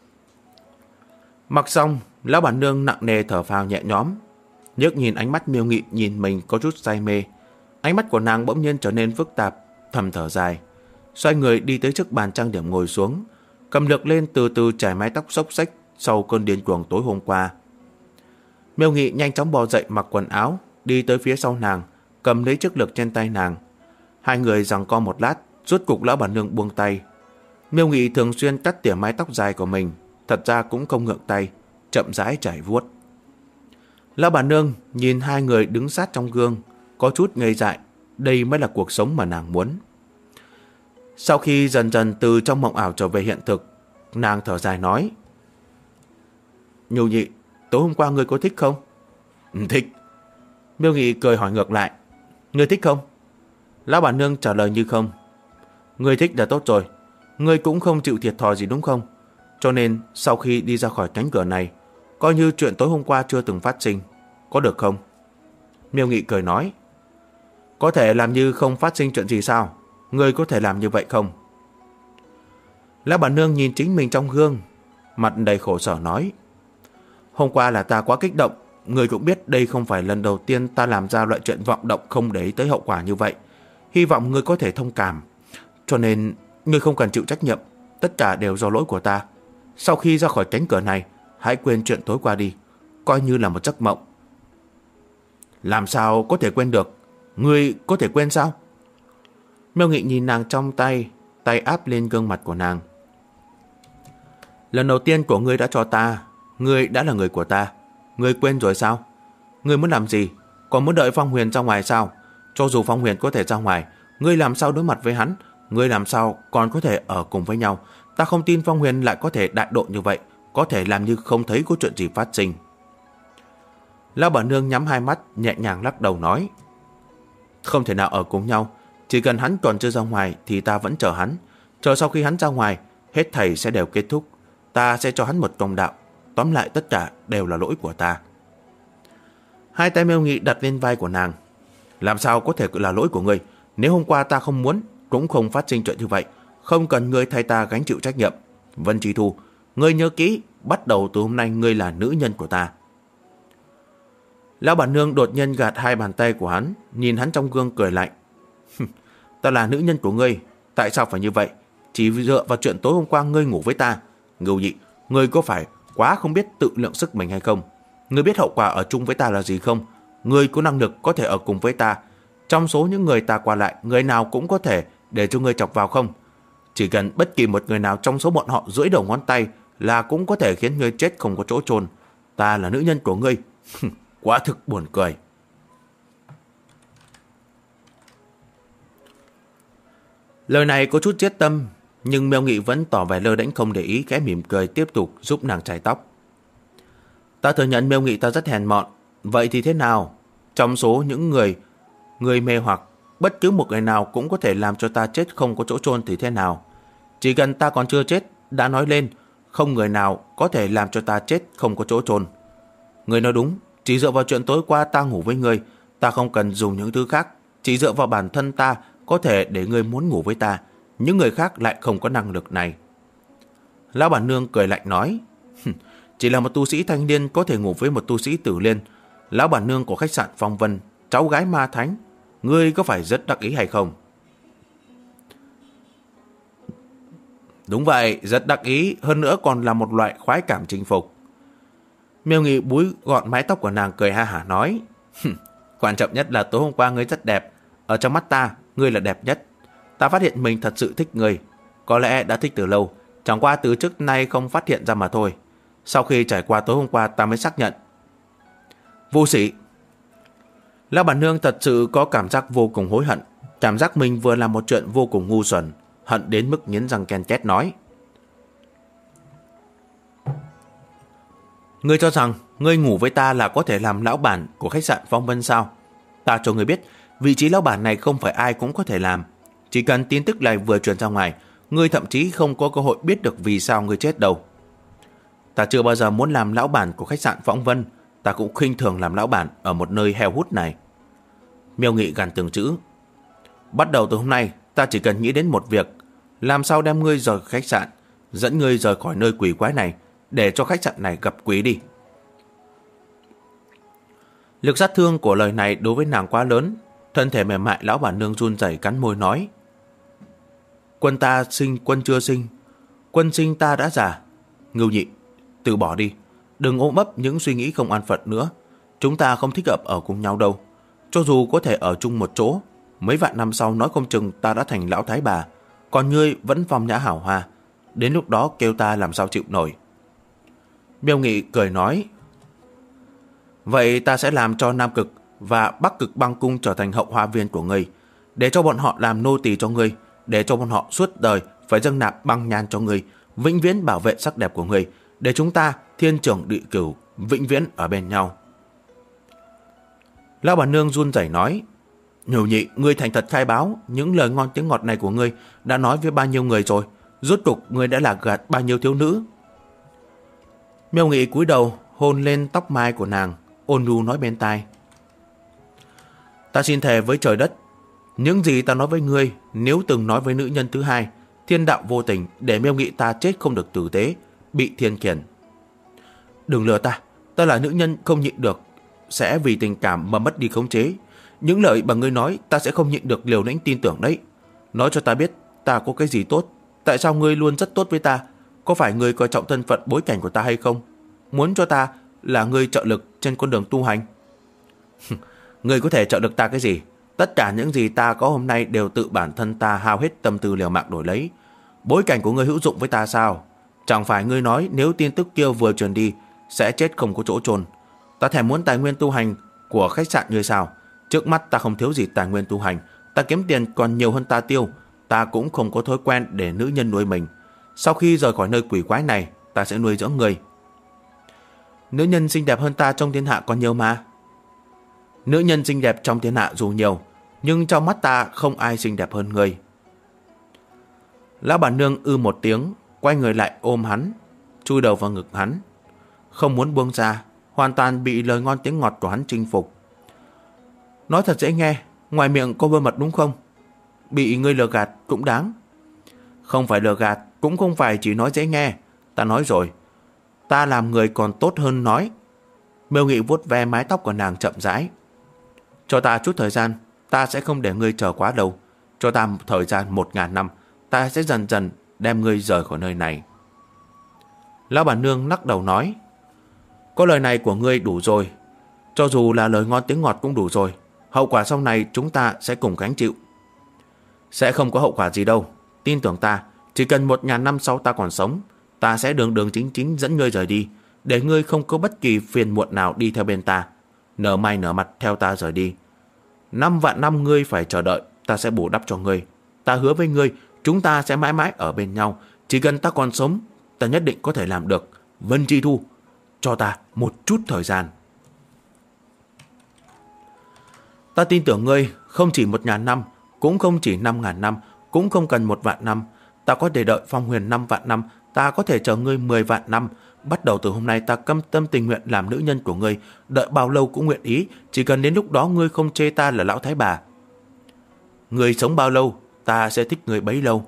Mặc xong, lão bản nương nặng nề thở phào nhẹ nhõm, nhếch nhìn ánh mắt Miêu Nghị nhìn mình có chút say mê. Ánh mắt của nàng bỗng nhiên trở nên phức tạp, thầm thở dài, xoay người đi tới trước bàn trang điểm ngồi xuống, cầm lược lên từ từ chải mái tóc xốc xếch sau cơn điên cuồng tối hôm qua. Miêu Nghị nhanh chóng bò dậy mặc quần áo, đi tới phía sau nàng, cầm lấy chiếc lược trên tay nàng. Hai người giằng co một lát, rốt cục lão bản nương buông tay. Miêu Nghị thường xuyên cắt tỉa mái tóc dài của mình, thật ra cũng không ngượng tay, chậm rãi chải vuốt. Lão bản nương nhìn hai người đứng sát trong gương, có chút ngây dại. Đây mới là cuộc sống mà nàng muốn. Sau khi dần dần từ trong mộng ảo trở về hiện thực, nàng thở dài nói: Nhu Nhị, tối hôm qua ngươi có thích không? Thích. Miêu Nghị cười hỏi ngược lại: Ngươi thích không? Lão bản nương trả lời như không. Ngươi thích là tốt rồi, ngươi cũng không chịu thiệt thòi gì đúng không? Cho nên sau khi đi ra khỏi cánh cửa này, coi như chuyện tối hôm qua chưa từng phát sinh, có được không? Miêu Nghị cười nói: Có thể làm như không phát sinh chuyện gì sao? Ngươi có thể làm như vậy không? Lão bản nương nhìn chính mình trong gương, mặt đầy khổ sở nói: Hôm qua là ta quá kích động, ngươi cũng biết đây không phải lần đầu tiên ta làm ra loại chuyện vọng động không để ý tới hậu quả như vậy. Hy vọng ngươi có thể thông cảm. Cho nên ngươi không cần chịu trách nhiệm, tất cả đều do lỗi của ta. Sau khi ra khỏi cánh cửa này, hãy quên chuyện tối qua đi, coi như là một giấc mộng. Làm sao có thể quên được? Ngươi có thể quên sao? Miêu Nghị nhìn nàng trong tay, tay áp lên gương mặt của nàng. Lần đầu tiên của ngươi đã cho ta, ngươi đã là người của ta. Ngươi quên rồi sao? Ngươi muốn làm gì? Còn muốn đợi Phong Huyền ra ngoài sao? Cho dù Phong Huyền có thể ra ngoài, ngươi làm sao đối mặt với hắn? Ngươi làm sao còn có thể ở cùng với nhau? Ta không tin Phong Huyền lại có thể đại độ như vậy, có thể làm như không thấy có chuyện gì phát sinh. Lão bản nương nhắm hai mắt, nhẹ nhàng lắc đầu nói: Không thể nào ở cùng nhau. Chỉ cần hắn còn chưa ra ngoài thì ta vẫn chờ hắn. Chờ sau khi hắn ra ngoài, hết thảy sẽ đều kết thúc. Ta sẽ cho hắn một công đạo. Tóm lại tất cả đều là lỗi của ta. Hai tay Miêu Nghị đặt lên vai của nàng. Làm sao có thể là lỗi của ngươi? Nếu hôm qua ta không muốn, cũng không phát sinh chuyện như vậy. Không cần ngươi thay ta gánh chịu trách nhiệm. Vân Chi Thu, ngươi nhớ kỹ, bắt đầu từ hôm nay ngươi là nữ nhân của ta. Lão bản nương đột nhiên gạt hai bàn tay của hắn, nhìn hắn trong gương cười lạnh. Ta là nữ nhân của ngươi, tại sao phải như vậy? Chỉ dựa vào chuyện tối hôm qua ngươi ngủ với ta. Ngưu Nhị, ngươi có phải quá không biết tự lượng sức mình hay không? Ngươi biết hậu quả ở chung với ta là gì không? Ngươi có năng lực có thể ở cùng với ta. Trong số những người ta qua lại, người nào cũng có thể để cho ngươi chọc vào không? Chỉ cần bất kỳ một người nào trong số bọn họ duỗi đầu ngón tay là cũng có thể khiến ngươi chết không có chỗ chôn. Ta là nữ nhân của ngươi. Quá thực buồn cười. Lời này có chút chết tâm, nhưng Miêu Nghị vẫn tỏ vẻ lơ đễnh không để ý, khẽ mỉm cười tiếp tục giúp nàng chải tóc. Ta thừa nhận Miêu Nghị ta rất hèn mọn. Vậy thì thế nào? Trong số những người mê hoặc, bất cứ một người nào cũng có thể làm cho ta chết không có chỗ chôn thì thế nào? Chỉ cần ta còn chưa chết, đã nói lên, không người nào có thể làm cho ta chết không có chỗ chôn. Ngươi nói đúng, chỉ dựa vào chuyện tối qua ta ngủ với ngươi, ta không cần dùng những thứ khác. Chỉ dựa vào bản thân ta có thể để ngươi muốn ngủ với ta, những người khác lại không có năng lực này. Lão bản nương cười lạnh nói, chỉ là một tu sĩ thanh niên có thể ngủ với một tu sĩ tử liên. Lão bản nương của khách sạn Phong Vân, cháu gái ma thánh, ngươi có phải rất đắc ý hay không? Đúng vậy, rất đắc ý, hơn nữa còn là một loại khoái cảm chinh phục. Miêu Nghị búi gọn mái tóc của nàng, cười ha hả nói, quan trọng nhất là tối hôm qua ngươi rất đẹp, ở trong mắt ta, ngươi là đẹp nhất. Ta phát hiện mình thật sự thích ngươi, có lẽ đã thích từ lâu, chẳng qua từ trước nay không phát hiện ra mà thôi. Sau khi trải qua tối hôm qua ta mới xác nhận. Vô sĩ. Lão bản nương thật sự có cảm giác vô cùng hối hận, cảm giác mình vừa làm một chuyện vô cùng ngu xuẩn, hận đến mức nghiến răng ken két nói, ngươi cho rằng ngươi ngủ với ta là có thể làm lão bản của khách sạn Phong Vân sao? Ta cho ngươi biết, vị trí lão bản này không phải ai cũng có thể làm. Chỉ cần tin tức này vừa truyền ra ngoài, ngươi thậm chí không có cơ hội biết được vì sao ngươi chết đâu. Ta chưa bao giờ muốn làm lão bản của khách sạn Phong Vân, ta cũng khinh thường làm lão bản ở một nơi heo hút này. Miêu Nghị gằn từng chữ, bắt đầu từ hôm nay, ta chỉ cần nghĩ đến một việc, làm sao đem ngươi rời khách sạn, dẫn ngươi rời khỏi nơi quỷ quái này, để cho khách sạn này gặp quỷ đi. Lực sát thương của lời này đối với nàng quá lớn, thân thể mềm mại lão bản nương run rẩy cắn môi nói, quân ta sinh quân chưa sinh, quân sinh ta đã già. Ngưu Nhị, từ bỏ đi, đừng ôm ấp những suy nghĩ không an phận nữa. Chúng ta không thích hợp ở cùng nhau đâu. Cho dù có thể ở chung một chỗ, mấy vạn năm sau nói không chừng ta đã thành lão thái bà, còn ngươi vẫn phong nhã hảo hoa. Đến lúc đó kêu ta làm sao chịu nổi. Miêu Nghị cười nói, vậy ta sẽ làm cho Nam Cực và Bắc Cực băng cung trở thành hậu hoa viên của ngươi, để cho bọn họ làm nô tỳ cho ngươi, để cho bọn họ suốt đời phải dâng nạp băng nhan cho ngươi, vĩnh viễn bảo vệ sắc đẹp của ngươi, để chúng ta thiên trưởng địa cửu vĩnh viễn ở bên nhau. Lão bản nương run rẩy nói, Nhủ Nhị, ngươi thành thật khai báo, những lời ngon tiếng ngọt này của ngươi đã nói với bao nhiêu người rồi? Rốt cục ngươi đã lạc gạt bao nhiêu thiếu nữ? Miêu Nghị cúi đầu hôn lên tóc mai của nàng, ôn nhu nói bên tai, ta xin thề với trời đất, những gì ta nói với ngươi, nếu từng nói với nữ nhân thứ hai, thiên đạo vô tình để Miêu Nghị ta chết không được tử tế, bị thiên khiển. Đừng lừa ta, ta là nữ nhân không nhịn được, sẽ vì tình cảm mà mất đi khống chế. Những lời mà ngươi nói ta sẽ không nhịn được liều lĩnh tin tưởng đấy. Nói cho ta biết ta có cái gì tốt, tại sao ngươi luôn rất tốt với ta? Có phải ngươi coi trọng thân phận bối cảnh của ta hay không? Muốn cho ta là ngươi trợ lực trên con đường tu hành? Ngươi có thể trợ lực ta cái gì? Tất cả những gì ta có hôm nay đều tự bản thân ta hao hết tâm tư liều mạng đổi lấy. Bối cảnh của ngươi hữu dụng với ta sao? Chẳng phải ngươi nói nếu tin tức kia vừa truyền đi sẽ chết không có chỗ chôn. Ta thèm muốn tài nguyên tu hành của khách sạn ngươi sao? Trước mắt ta không thiếu gì tài nguyên tu hành, ta kiếm tiền còn nhiều hơn ta tiêu. Ta cũng không có thói quen để nữ nhân nuôi mình. Sau khi rời khỏi nơi quỷ quái này, ta sẽ nuôi dưỡng người. Nữ nhân xinh đẹp hơn ta trong thiên hạ còn nhiều mà. Nữ nhân xinh đẹp trong thiên hạ dù nhiều, nhưng trong mắt ta không ai xinh đẹp hơn người. Lão bản nương ư một tiếng, quay người lại ôm hắn, chui đầu vào ngực hắn, không muốn buông ra, hoàn toàn bị lời ngon tiếng ngọt của hắn chinh phục. Nói thật dễ nghe, ngoài miệng có bơ mật đúng không? Bị ngươi lừa gạt cũng đáng. Không phải lừa gạt, cũng không phải chỉ nói dễ nghe. Ta nói rồi, ta làm người còn tốt hơn nói. Miêu Nghị vuốt ve mái tóc của nàng chậm rãi. Cho ta chút thời gian, ta sẽ không để ngươi chờ quá lâu. Cho ta thời gian 1000 năm, ta sẽ dần dần đem ngươi rời khỏi nơi này. Lão bản nương lắc đầu nói, có lời này của ngươi đủ rồi. Cho dù là lời ngon tiếng ngọt cũng đủ rồi. Hậu quả sau này chúng ta sẽ cùng gánh chịu. Sẽ không có hậu quả gì đâu. Tin tưởng ta, chỉ cần 1000 năm sau ta còn sống, ta sẽ đường đường chính chính dẫn ngươi rời đi, để ngươi không có bất kỳ phiền muộn nào đi theo bên ta, nở mày nở mặt theo ta rời đi. 5 vạn năm ngươi phải chờ đợi, ta sẽ bù đắp cho ngươi. Ta hứa với ngươi, chúng ta sẽ mãi mãi ở bên nhau. Chỉ cần ta còn sống, ta nhất định có thể làm được. Vân Chi Thu, cho ta một chút thời gian. Ta tin tưởng ngươi không chỉ 1000 năm, cũng không chỉ 5.000 năm, cũng không cần 1 vạn năm. Ta có thể đợi Phong Huyền 5 vạn năm, ta có thể chờ ngươi 10 vạn năm. Bắt đầu từ hôm nay ta cam tâm tình nguyện làm nữ nhân của ngươi, đợi bao lâu cũng nguyện ý, chỉ cần đến lúc đó ngươi không chê ta là lão thái bà. Ngươi sống bao lâu, ta sẽ thích ngươi bấy lâu.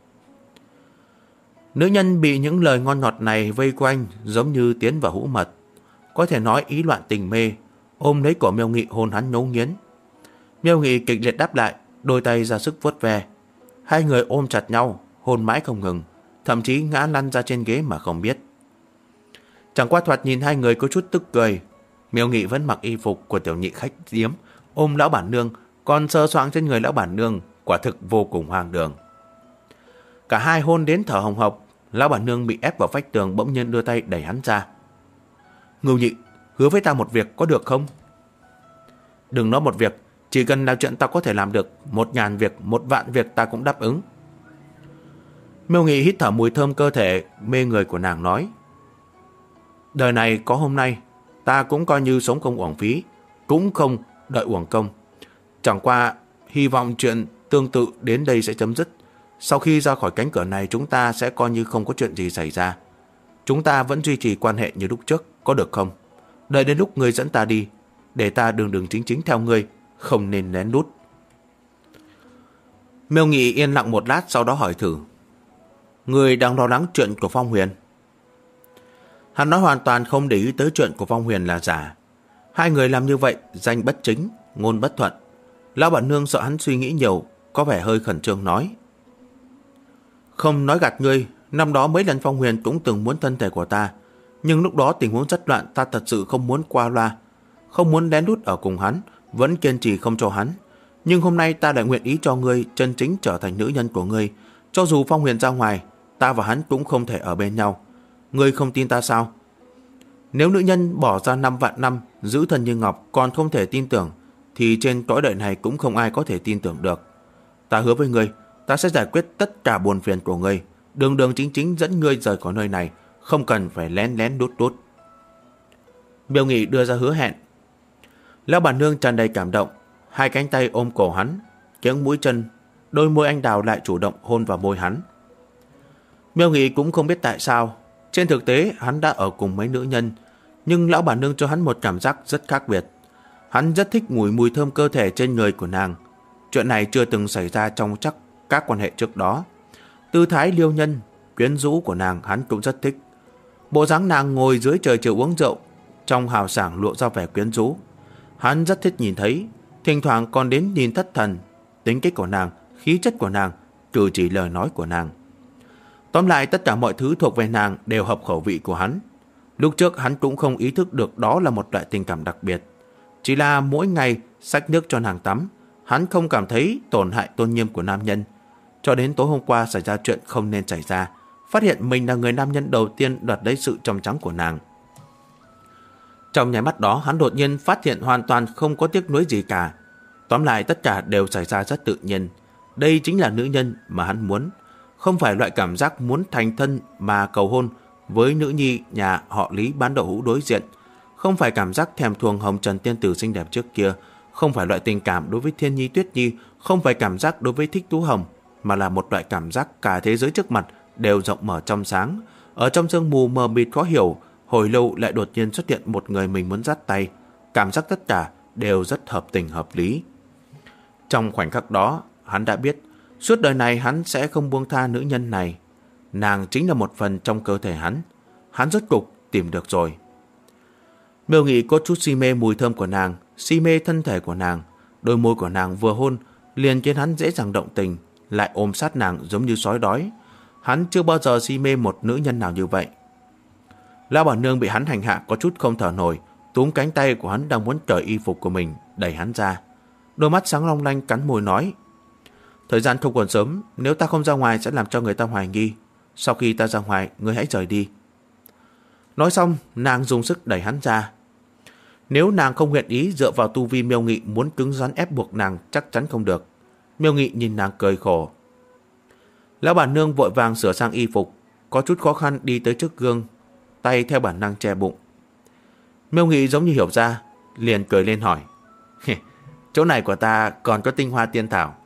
Nữ nhân bị những lời ngon ngọt này vây quanh giống như tiến vào hũ mật, có thể nói ý loạn tình mê, ôm lấy cổ Miêu Nghị hôn hắn ngấu nghiến. Miêu Nghị kịch liệt đáp lại, đôi tay ra sức vuốt ve. Hai người ôm chặt nhau, hôn mãi không ngừng, thậm chí ngã lăn ra trên ghế mà không biết. Chẳng qua thoạt nhìn hai người có chút tức cười. Miêu Nghị vẫn mặc y phục của tiểu nhị khách điếm, ôm lão bản nương, còn sờ soạng trên người lão bản nương, quả thực vô cùng hoang đường. Cả hai hôn đến thở hồng hộc, lão bản nương bị ép vào vách tường bỗng nhiên đưa tay đẩy hắn ra. Ngưu Nhị, hứa với ta một việc có được không? Đừng nói một việc, chỉ cần là chuyện ta có thể làm được, 1.000 việc, 1 vạn việc ta cũng đáp ứng. Miêu Nghị hít thở mùi thơm cơ thể mê người của nàng nói. Đời này có hôm nay, ta cũng coi như sống không uổng phí, cũng không đợi uổng công. Chẳng qua hy vọng chuyện tương tự đến đây sẽ chấm dứt. Sau khi ra khỏi cánh cửa này, chúng ta sẽ coi như không có chuyện gì xảy ra. Chúng ta vẫn duy trì quan hệ như lúc trước, có được không? Đợi đến lúc ngươi dẫn ta đi, để ta đường đường chính chính theo ngươi, không nên lén lút. Miêu Nghị yên lặng một lát, sau đó hỏi thử. Ngươi đang lo lắng chuyện của Phong Huyền? Hắn nói hoàn toàn không để ý tới chuyện của Phong Huyền là giả. Hai người làm như vậy, danh bất chính, ngôn bất thuận. Lão bản nương sợ hắn suy nghĩ nhiều, có vẻ hơi khẩn trương nói. Không nói gạt ngươi, năm đó mấy lần Phong Huyền cũng từng muốn thân thể của ta, nhưng lúc đó tình huống rất loạn, ta thật sự không muốn qua loa, không muốn lén lút ở cùng hắn, vẫn kiên trì không cho hắn. Nhưng hôm nay ta lại nguyện ý cho ngươi chân chính trở thành nữ nhân của ngươi. Cho dù Phong Huyền ra ngoài, ta và hắn cũng không thể ở bên nhau. Ngươi không tin ta sao? Nếu nữ nhân bỏ ra 5 vạn năm giữ thân như ngọc còn không thể tin tưởng, thì trên cõi đời này cũng không ai có thể tin tưởng được. Ta hứa với ngươi, ta sẽ giải quyết tất cả buồn phiền của ngươi, đường đường chính chính dẫn ngươi rời khỏi nơi này, không cần phải lén lén đút đút. Miêu Nghị đưa ra hứa hẹn. Lão bản nương tràn đầy cảm động, hai cánh tay ôm cổ hắn, kiếng mũi chân, đôi môi anh đào lại chủ động hôn vào môi hắn. Miêu Nghị cũng không biết tại sao, trên thực tế hắn đã ở cùng mấy nữ nhân, nhưng lão bản nương cho hắn một cảm giác rất khác biệt. Hắn rất thích mùi thơm cơ thể trên người của nàng. Chuyện này chưa từng xảy ra trong các quan hệ trước đó. Tư thái liêu nhân, quyến rũ của nàng hắn cũng rất thích. Bộ dáng nàng ngồi dưới trời chiều uống rượu, trong hào sảng lộ ra vẻ quyến rũ. Hắn rất thích nhìn thấy, thỉnh thoảng còn đến nhìn thất thần, tính cách của nàng, khí chất của nàng, cử chỉ lời nói của nàng. Tóm lại tất cả mọi thứ thuộc về nàng đều hợp khẩu vị của hắn. Lúc trước hắn cũng không ý thức được đó là một loại tình cảm đặc biệt. Chỉ là mỗi ngày xách nước cho nàng tắm, hắn không cảm thấy tổn hại tôn nghiêm của nam nhân. Cho đến tối hôm qua xảy ra chuyện không nên xảy ra, phát hiện mình là người nam nhân đầu tiên đoạt lấy sự trong trắng của nàng. Trong nháy mắt đó hắn đột nhiên phát hiện hoàn toàn không có tiếc nuối gì cả. Tóm lại tất cả đều xảy ra rất tự nhiên. Đây chính là nữ nhân mà hắn muốn. Không phải loại cảm giác muốn thành thân mà cầu hôn với nữ nhi nhà họ Lý bán đậu hũ đối diện. Không phải cảm giác thèm thuồng hồng trần tiên tử xinh đẹp trước kia. Không phải loại tình cảm đối với Thiên Nhi Tuyết Nhi. Không phải cảm giác đối với Thích Tú Hồng, mà là một loại cảm giác cả thế giới trước mặt đều rộng mở trong sáng. Ở trong sương mù mờ mịt khó hiểu, hồi lâu lại đột nhiên xuất hiện một người mình muốn dắt tay. Cảm giác tất cả đều rất hợp tình hợp lý. Trong khoảnh khắc đó, hắn đã biết suốt đời này hắn sẽ không buông tha nữ nhân này. Nàng chính là một phần trong cơ thể hắn. Hắn rốt cục tìm được rồi. Miêu Nghị có chút si mê mùi thơm của nàng, si mê thân thể của nàng. Đôi môi của nàng vừa hôn liền khiến hắn dễ dàng động tình, lại ôm sát nàng giống như sói đói. Hắn chưa bao giờ si mê một nữ nhân nào như vậy. Lão bản nương bị hắn hành hạ có chút không thở nổi, túm cánh tay của hắn đang muốn cởi y phục của mình, đẩy hắn ra. Đôi mắt sáng long lanh cắn môi nói: Thời gian không còn sớm, nếu ta không ra ngoài sẽ làm cho người ta hoài nghi. Sau khi ta ra ngoài, ngươi hãy rời đi. Nói xong, nàng dùng sức đẩy hắn ra. Nếu nàng không nguyện ý dựa vào tu vi Miêu Nghị muốn cứng rắn ép buộc nàng chắc chắn không được. Miêu Nghị nhìn nàng cười khổ. Lão bản nương vội vàng sửa sang y phục, có chút khó khăn đi tới trước gương, tay theo bản năng che bụng. Miêu Nghị giống như hiểu ra, liền cười lên hỏi: Chỗ này của ta còn có tinh hoa tiên thảo,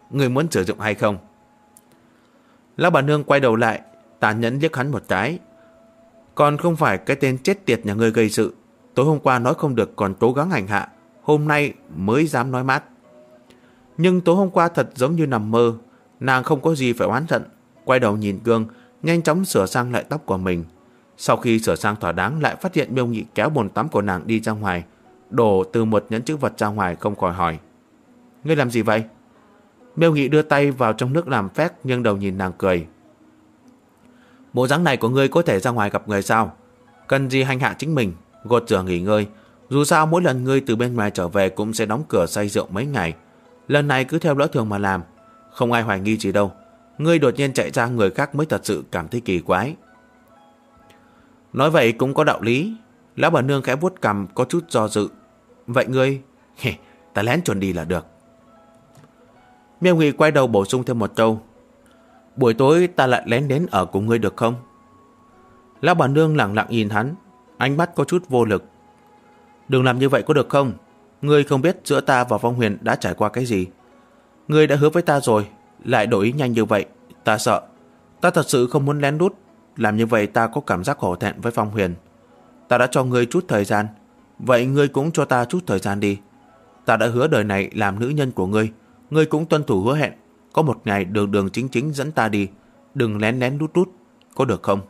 Ngươi muốn sử dụng hay không? Lão bà nương quay đầu lại, tàn nhẫn liếc hắn một cái. Còn không phải cái tên chết tiệt nhà ngươi gây sự. Tối hôm qua nói không được còn cố gắng hành hạ, hôm nay mới dám nói mát. Nhưng tối hôm qua thật giống như nằm mơ. Nàng không có gì phải oán giận, quay đầu nhìn gương, nhanh chóng sửa sang lại tóc của mình. Sau khi sửa sang thỏa đáng, lại phát hiện Miêu Nghị kéo bồn tắm của nàng đi ra ngoài, đổ từ một nhẫn chữ vật ra ngoài, không khỏi hỏi: Ngươi làm gì vậy? Miêu Nghị đưa tay vào trong nước làm phép, nhưng đầu nhìn nàng cười: Bộ dáng này của ngươi có thể ra ngoài gặp người sao? Cần gì hành hạ chính mình, gột rửa nghỉ ngơi. Dù sao mỗi lần ngươi từ bên ngoài trở về cũng sẽ đóng cửa say rượu mấy ngày. Lần này cứ theo lẽ thường mà làm, không ai hoài nghi gì đâu. Ngươi đột nhiên chạy ra, người khác mới thật sự cảm thấy kỳ quái. Nói vậy cũng có đạo lý. Lão bà nương khẽ vuốt cằm, có chút do dự. Vậy ngươi? Ta lén chuồn đi là được. Miêu Nghị quay đầu bổ sung thêm một câu: Buổi tối ta lại lén đến ở cùng ngươi được không? Lão bà nương lặng lặng nhìn hắn, ánh mắt có chút vô lực. Đừng làm như vậy có được không? Ngươi không biết giữa ta và Phong Huyền đã trải qua cái gì. Ngươi đã hứa với ta rồi, lại đổi ý nhanh như vậy, ta sợ. Ta thật sự không muốn lén lút. Làm như vậy ta có cảm giác hổ thẹn với Phong Huyền. Ta đã cho ngươi chút thời gian, vậy ngươi cũng cho ta chút thời gian đi. Ta đã hứa đời này làm nữ nhân của ngươi, ngươi cũng tuân thủ hứa hẹn. Có một ngày đường đường chính chính dẫn ta đi, đừng lén lén lút lút, có được không?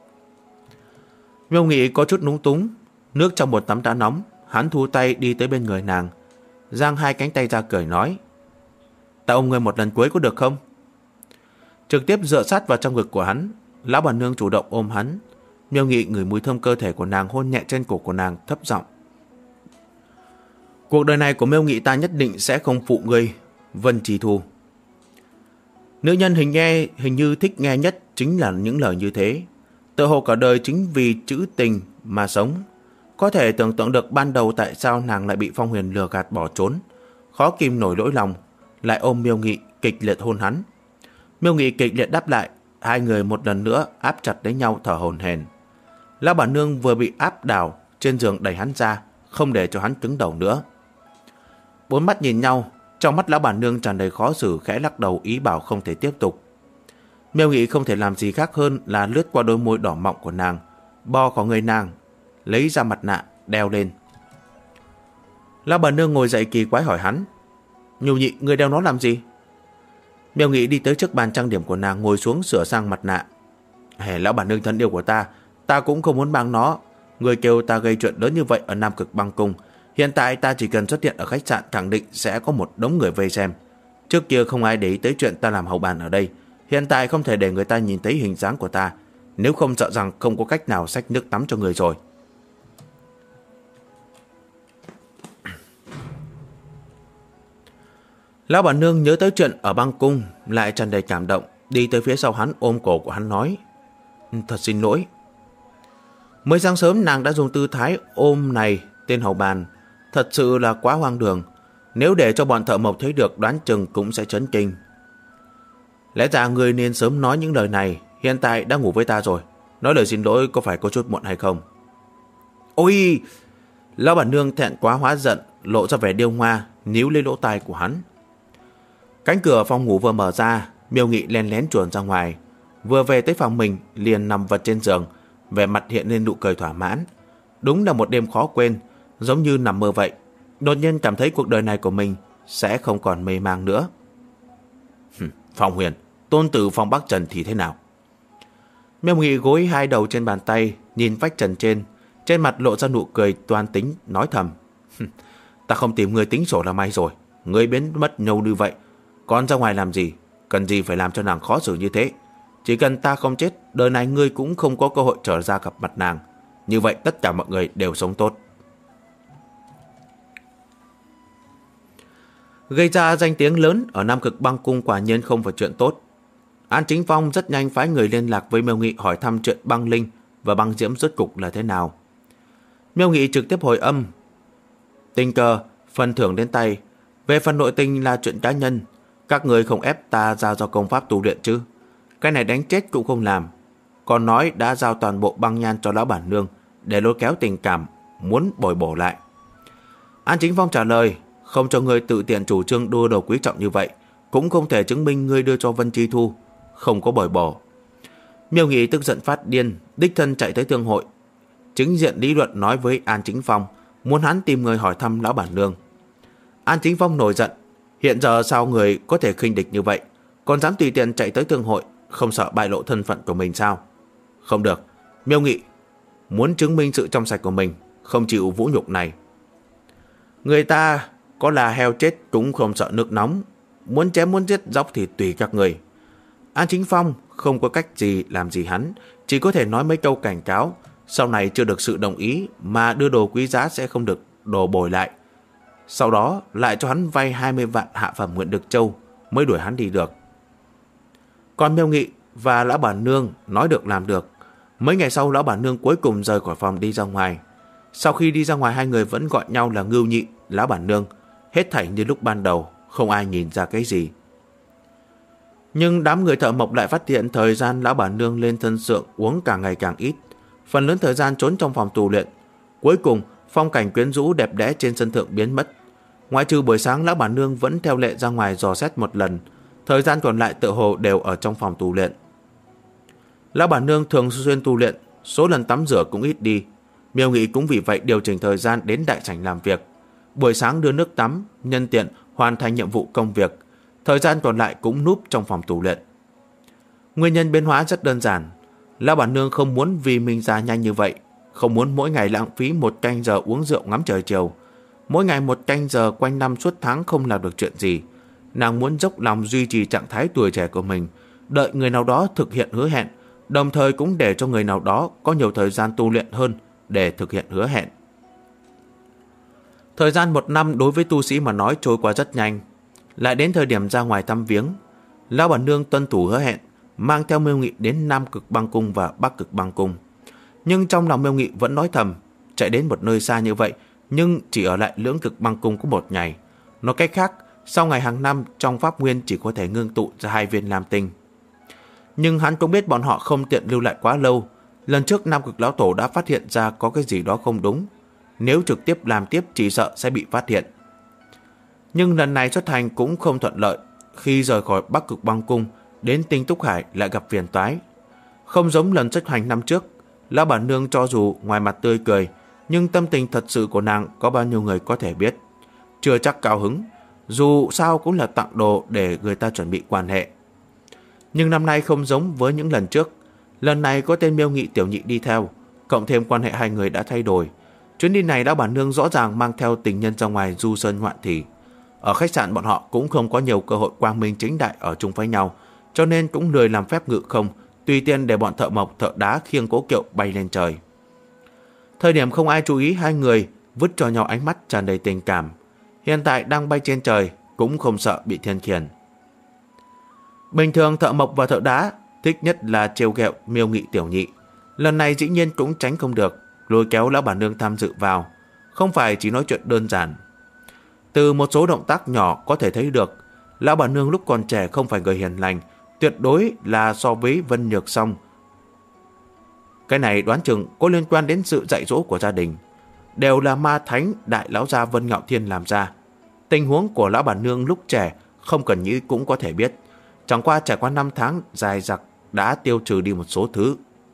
Miêu Nghị có chút núng túng. Nước trong bồn tắm đã nóng, hắn thu tay đi tới bên người nàng, giang hai cánh tay ra cười nói: Ta ôm ngươi một lần cuối có được không? Trực tiếp dựa sát vào trong ngực của hắn. Lão bà nương chủ động ôm hắn. Miêu Nghị ngửi mùi thơm cơ thể của nàng, hôn nhẹ trên cổ của nàng, thấp giọng: Cuộc đời này của Miêu Nghị ta nhất định sẽ không phụ ngươi, Vân Trì Thu. Nữ nhân hình như thích nghe nhất chính là những lời như thế. Tự hồ cả đời chính vì chữ tình mà sống. Có thể tưởng tượng được ban đầu tại sao nàng lại bị Phong Huyền lừa gạt bỏ trốn. Khó kìm nổi nỗi lòng, lại ôm Miêu Nghị kịch liệt hôn hắn. Miêu Nghị kịch liệt đáp lại, hai người một lần nữa áp chặt lấy nhau thở hổn hển. Lão bà nương vừa bị áp đảo trên giường đẩy hắn ra, không để cho hắn cứng đầu nữa. Bốn mắt nhìn nhau, trong mắt lão bà nương tràn đầy khó xử, khẽ lắc đầu ý bảo không thể tiếp tục. Miêu Nghị không thể làm gì khác hơn là lướt qua đôi môi đỏ mọng của nàng, bò khỏi người nàng, lấy ra mặt nạ đeo lên. Lão bà nương ngồi dậy kỳ quái hỏi hắn: Nhu Nhị, người đeo nó làm gì? Miêu Nghị đi tới trước bàn trang điểm của nàng, ngồi xuống sửa sang mặt nạ. Lão bà nương thân yêu của ta cũng không muốn mang nó. Người kêu ta gây chuyện lớn như vậy ở Nam Cực Băng Cung. Hiện tại ta chỉ cần xuất hiện ở khách sạn, khẳng định sẽ có một đống người vây xem. Trước kia không ai để ý tới chuyện ta làm hầu bàn ở đây. Hiện tại không thể để người ta nhìn thấy hình dáng của ta, nếu không sợ rằng không có cách nào xách nước tắm cho người rồi. Lão bà nương nhớ tới chuyện ở băng cung, lại tràn đầy cảm động, đi tới phía sau hắn, ôm cổ của hắn nói: Thật xin lỗi. Mới sáng sớm nàng đã dùng tư thái ôm này tên hầu bàn, thật sự là quá hoang đường. Nếu để cho bọn thợ mộc thấy được, đoán chừng cũng sẽ chấn kinh. Lẽ ra người nên sớm nói những lời này, hiện tại đã ngủ với ta rồi, nói lời xin lỗi có phải có chút muộn hay không? Ôi! Lão bà nương thẹn quá hóa giận, lộ ra vẻ điêu ngoa, níu lên lỗ tai của hắn. Cánh cửa phòng ngủ vừa mở ra, Miêu Nghị len lén chuồn ra ngoài. Vừa về tới phòng mình, liền nằm vật trên giường, vẻ mặt hiện lên nụ cười thỏa mãn. Đúng là một đêm khó quên, giống như nằm mơ vậy. Đột nhiên cảm thấy cuộc đời này của mình sẽ không còn mê mang nữa. Phong Huyền, tôn tử Phong Bắc Trần thì thế nào? Miêu Nghị gối hai đầu trên bàn tay, nhìn vách trần trên mặt lộ ra nụ cười toan tính, nói thầm: Ta không tìm người tính sổ là may rồi. Người biến mất nhâu như vậy, còn ra ngoài làm gì? Cần gì phải làm cho nàng khó xử như thế? Chỉ cần ta không chết, đời này ngươi cũng không có cơ hội trở ra gặp mặt nàng. Như vậy tất cả mọi người đều sống tốt. Gây ra danh tiếng lớn ở Nam Cực Băng Cung quả nhiên không phải chuyện tốt. An Chính Phong rất nhanh phái người liên lạc với Miêu Nghị hỏi thăm chuyện băng linh và băng diễm rốt cục là thế nào. Miêu Nghị trực tiếp hồi âm: Tình cờ, phần thưởng đến tay. Về phần nội tình là chuyện cá nhân, các người không ép ta giao do công pháp tu luyện chứ? Cái này đánh chết cũng không làm. Còn nói đã giao toàn bộ băng nhan cho lão bản nương để lôi kéo tình cảm, muốn bồi bổ lại. An Chính Phong trả lời: Không cho người tự tiện chủ trương đua đầu quý trọng như vậy. cũng không thể chứng minh ngươi đưa cho Vân Chi Thu không có bồi bổ. Miêu Nghị tức giận phát điên, đích thân chạy tới thương hội, chính diện lý luận nói với An Chính Phong, muốn hắn tìm người hỏi thăm lão bản nương. An Chính Phong nổi giận, hiện giờ sao người có thể khinh địch như vậy, còn dám tùy tiện chạy tới thương hội, không sợ bại lộ thân phận của mình sao? Không được, Miêu Nghị muốn chứng minh sự trong sạch của mình, không chịu vũ nhục này. Người ta có là heo chết cũng không sợ nước nóng, muốn chém muốn giết dốc thì tùy các người. An Chính Phong không có cách gì làm gì hắn, chỉ có thể nói mấy câu cảnh cáo, sau này chưa được sự đồng ý mà đưa đồ quý giá sẽ không được đồ bồi lại. Sau đó lại cho hắn vay 20 vạn hạ phẩm Nguyện Được Châu mới đuổi hắn đi được. Còn Miêu Nghị và lão bản nương nói được làm được. Mấy ngày sau, lão bản nương cuối cùng rời khỏi phòng đi ra ngoài. Sau khi đi ra ngoài, hai người vẫn gọi nhau là Ngưu Nhị, lão bản nương, hết thảy như lúc ban đầu, không ai nhìn ra cái gì. Nhưng đám người thợ mộc lại phát hiện thời gian lão bản nương lên thân sượng uống càng ngày càng ít, phần lớn thời gian trốn trong phòng tù luyện. Cuối cùng, phong cảnh quyến rũ đẹp đẽ trên sân thượng biến mất. Ngoại trừ buổi sáng, lão bản nương vẫn theo lệ ra ngoài dò xét một lần, thời gian còn lại tựa hồ đều ở trong phòng tù luyện. Lão bản nương thường xuyên tu luyện, số lần tắm rửa cũng ít đi. Miêu Nghị cũng vì vậy điều chỉnh thời gian đến đại sảnh làm việc. Buổi sáng đưa nước tắm, nhân tiện hoàn thành nhiệm vụ công việc, thời gian còn lại cũng núp trong phòng tù luyện. Nguyên nhân biến hóa rất đơn giản. Lão bản nương không muốn vì mình già nhanh như vậy, không muốn mỗi ngày lãng phí 1 canh giờ uống rượu ngắm trời chiều, mỗi ngày 1 canh giờ quanh năm suốt tháng không làm được chuyện gì. Nàng muốn dốc lòng duy trì trạng thái tuổi trẻ của mình, đợi người nào đó thực hiện hứa hẹn, đồng thời cũng để cho người nào đó có nhiều thời gian tu luyện hơn để thực hiện hứa hẹn. Thời gian 1 năm đối với tu sĩ mà nói trôi qua rất nhanh. Lại đến thời điểm ra ngoài thăm viếng, lão bản nương tuân thủ hứa hẹn, mang theo Miêu Nghị đến Nam Cực Băng Cung và Bắc Cực Băng Cung. Nhưng trong lòng Miêu Nghị vẫn nói thầm, chạy đến một nơi xa như vậy nhưng chỉ ở lại Lưỡng Cực Băng Cung có 1 ngày. Nói cách khác, sau ngày hàng năm trong pháp nguyên chỉ có thể ngưng tụ ra 2 viên lam tinh. Nhưng hắn cũng biết bọn họ không tiện lưu lại quá lâu. Lần trước Nam Cực Lão Tổ đã phát hiện ra có cái gì đó không đúng, nếu trực tiếp làm tiếp chỉ sợ sẽ bị phát hiện. Nhưng lần này xuất hành cũng không thuận lợi. Khi rời khỏi Bắc Cực Băng Cung đến Tinh Túc Hải lại gặp phiền toái. Không giống lần xuất hành năm trước, lão bản nương cho dù ngoài mặt tươi cười, nhưng tâm tình thật sự của nàng có bao nhiêu người có thể biết. Chưa chắc cao hứng, dù sao cũng là tặng đồ để người ta chuẩn bị quan hệ. Nhưng năm nay không giống với những lần trước. Lần này có tên Miêu Nghị tiểu nhị đi theo, cộng thêm quan hệ hai người đã thay đổi. Chuyến đi này lão bản nương rõ ràng mang theo tình nhân ra ngoài du sơn ngoạn thủy. Ở khách sạn bọn họ cũng không có nhiều cơ hội quang minh chính đại ở chung với nhau, cho nên cũng lười làm phép ngự không, tùy tiện để bọn thợ mộc thợ đá khiêng cố kiệu bay lên trời. Thời điểm không ai chú ý, hai người vứt cho nhau ánh mắt tràn đầy tình cảm. Hiện tại đang bay trên trời, cũng không sợ bị thiên khiển. Bình thường thợ mộc và thợ đá thích nhất là trêu ghẹo Miêu Nghị tiểu nhị. Lần này dĩ nhiên cũng tránh không được, lôi kéo lão bản nương tham dự vào. Không phải chỉ nói chuyện đơn giản. Từ một số động tác nhỏ có thể thấy được, lão bản nương lúc còn trẻ không phải người hiền lành, tuyệt đối là so với Vân Nhược Song. Cái này đoán chừng có liên quan đến sự dạy dỗ của gia đình. Đều là ma thánh đại lão gia Vân Ngạo Thiên làm ra. Tình huống của lão bản nương lúc trẻ không cần nghĩ cũng có thể biết. Chẳng qua trải qua 5 tháng dài dặc đã tiêu trừ đi một số thứ.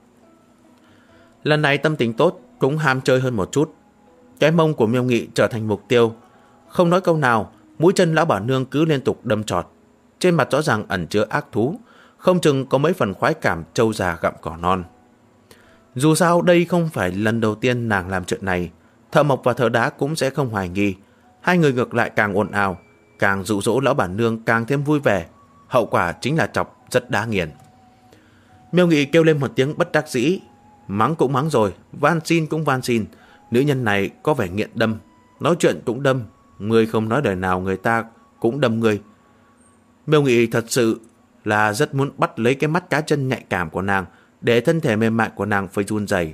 Lần này tâm tình tốt, cũng ham chơi hơn một chút. Cái mông của Miêu Nghị trở thành mục tiêu. Không nói câu nào, mũi chân lão bản nương cứ liên tục đâm trọt. Trên mặt rõ ràng ẩn chứa ác thú, không chừng có mấy phần khoái cảm trâu già gặm cỏ non. Dù sao đây không phải lần đầu tiên nàng làm chuyện này, thợ mộc và thợ đá cũng sẽ không hoài nghi. Hai người ngược lại càng ồn ào, càng dụ dỗ lão bản nương càng thêm vui vẻ. Hậu quả chính là chọc rất đá nghiền. Miêu Nghị kêu lên một tiếng bất đắc dĩ. Mắng cũng mắng rồi, van xin cũng van xin. Nữ nhân này có vẻ nghiện đâm, nói chuyện cũng đâm. Người không nói đời nào người ta cũng đâm người. Miêu Nghị thật sự là rất muốn bắt lấy cái mắt cá chân nhạy cảm của nàng, để thân thể mềm mại của nàng phải run rẩy.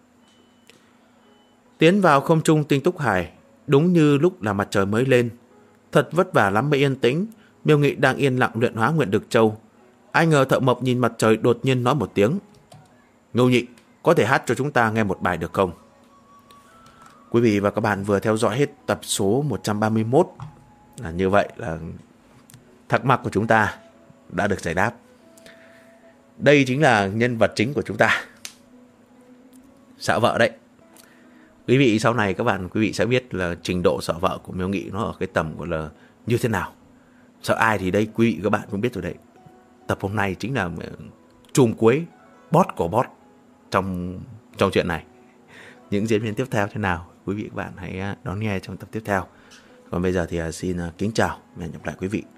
Tiến vào không trung Tinh Túc Hải, đúng như lúc là mặt trời mới lên. Thật vất vả lắm mới yên tĩnh. Miêu Nghị đang yên lặng luyện hóa Nguyện Được Châu. Ai ngờ thợ mộc nhìn mặt trời đột nhiên nói một tiếng: Ngưu Nhị, có thể hát cho chúng ta nghe một bài được không? Quý vị và các bạn vừa theo dõi hết tập số 131. Như vậy là thắc mắc của chúng ta đã được giải đáp. Đây chính là nhân vật chính của chúng ta, sợ vợ đấy. Quý vị sau này quý vị sẽ biết là trình độ sợ vợ của Miêu Nghị nó ở cái tầm gọi là như thế nào. Sợ ai thì đây quý vị các bạn cũng biết rồi đấy. Tập hôm nay chính là chùm cuối, boss của boss trong chuyện này. Những diễn biến tiếp theo thế nào, quý vị các bạn hãy đón nghe trong tập tiếp theo. Còn bây giờ thì xin kính chào và hẹn gặp lại quý vị.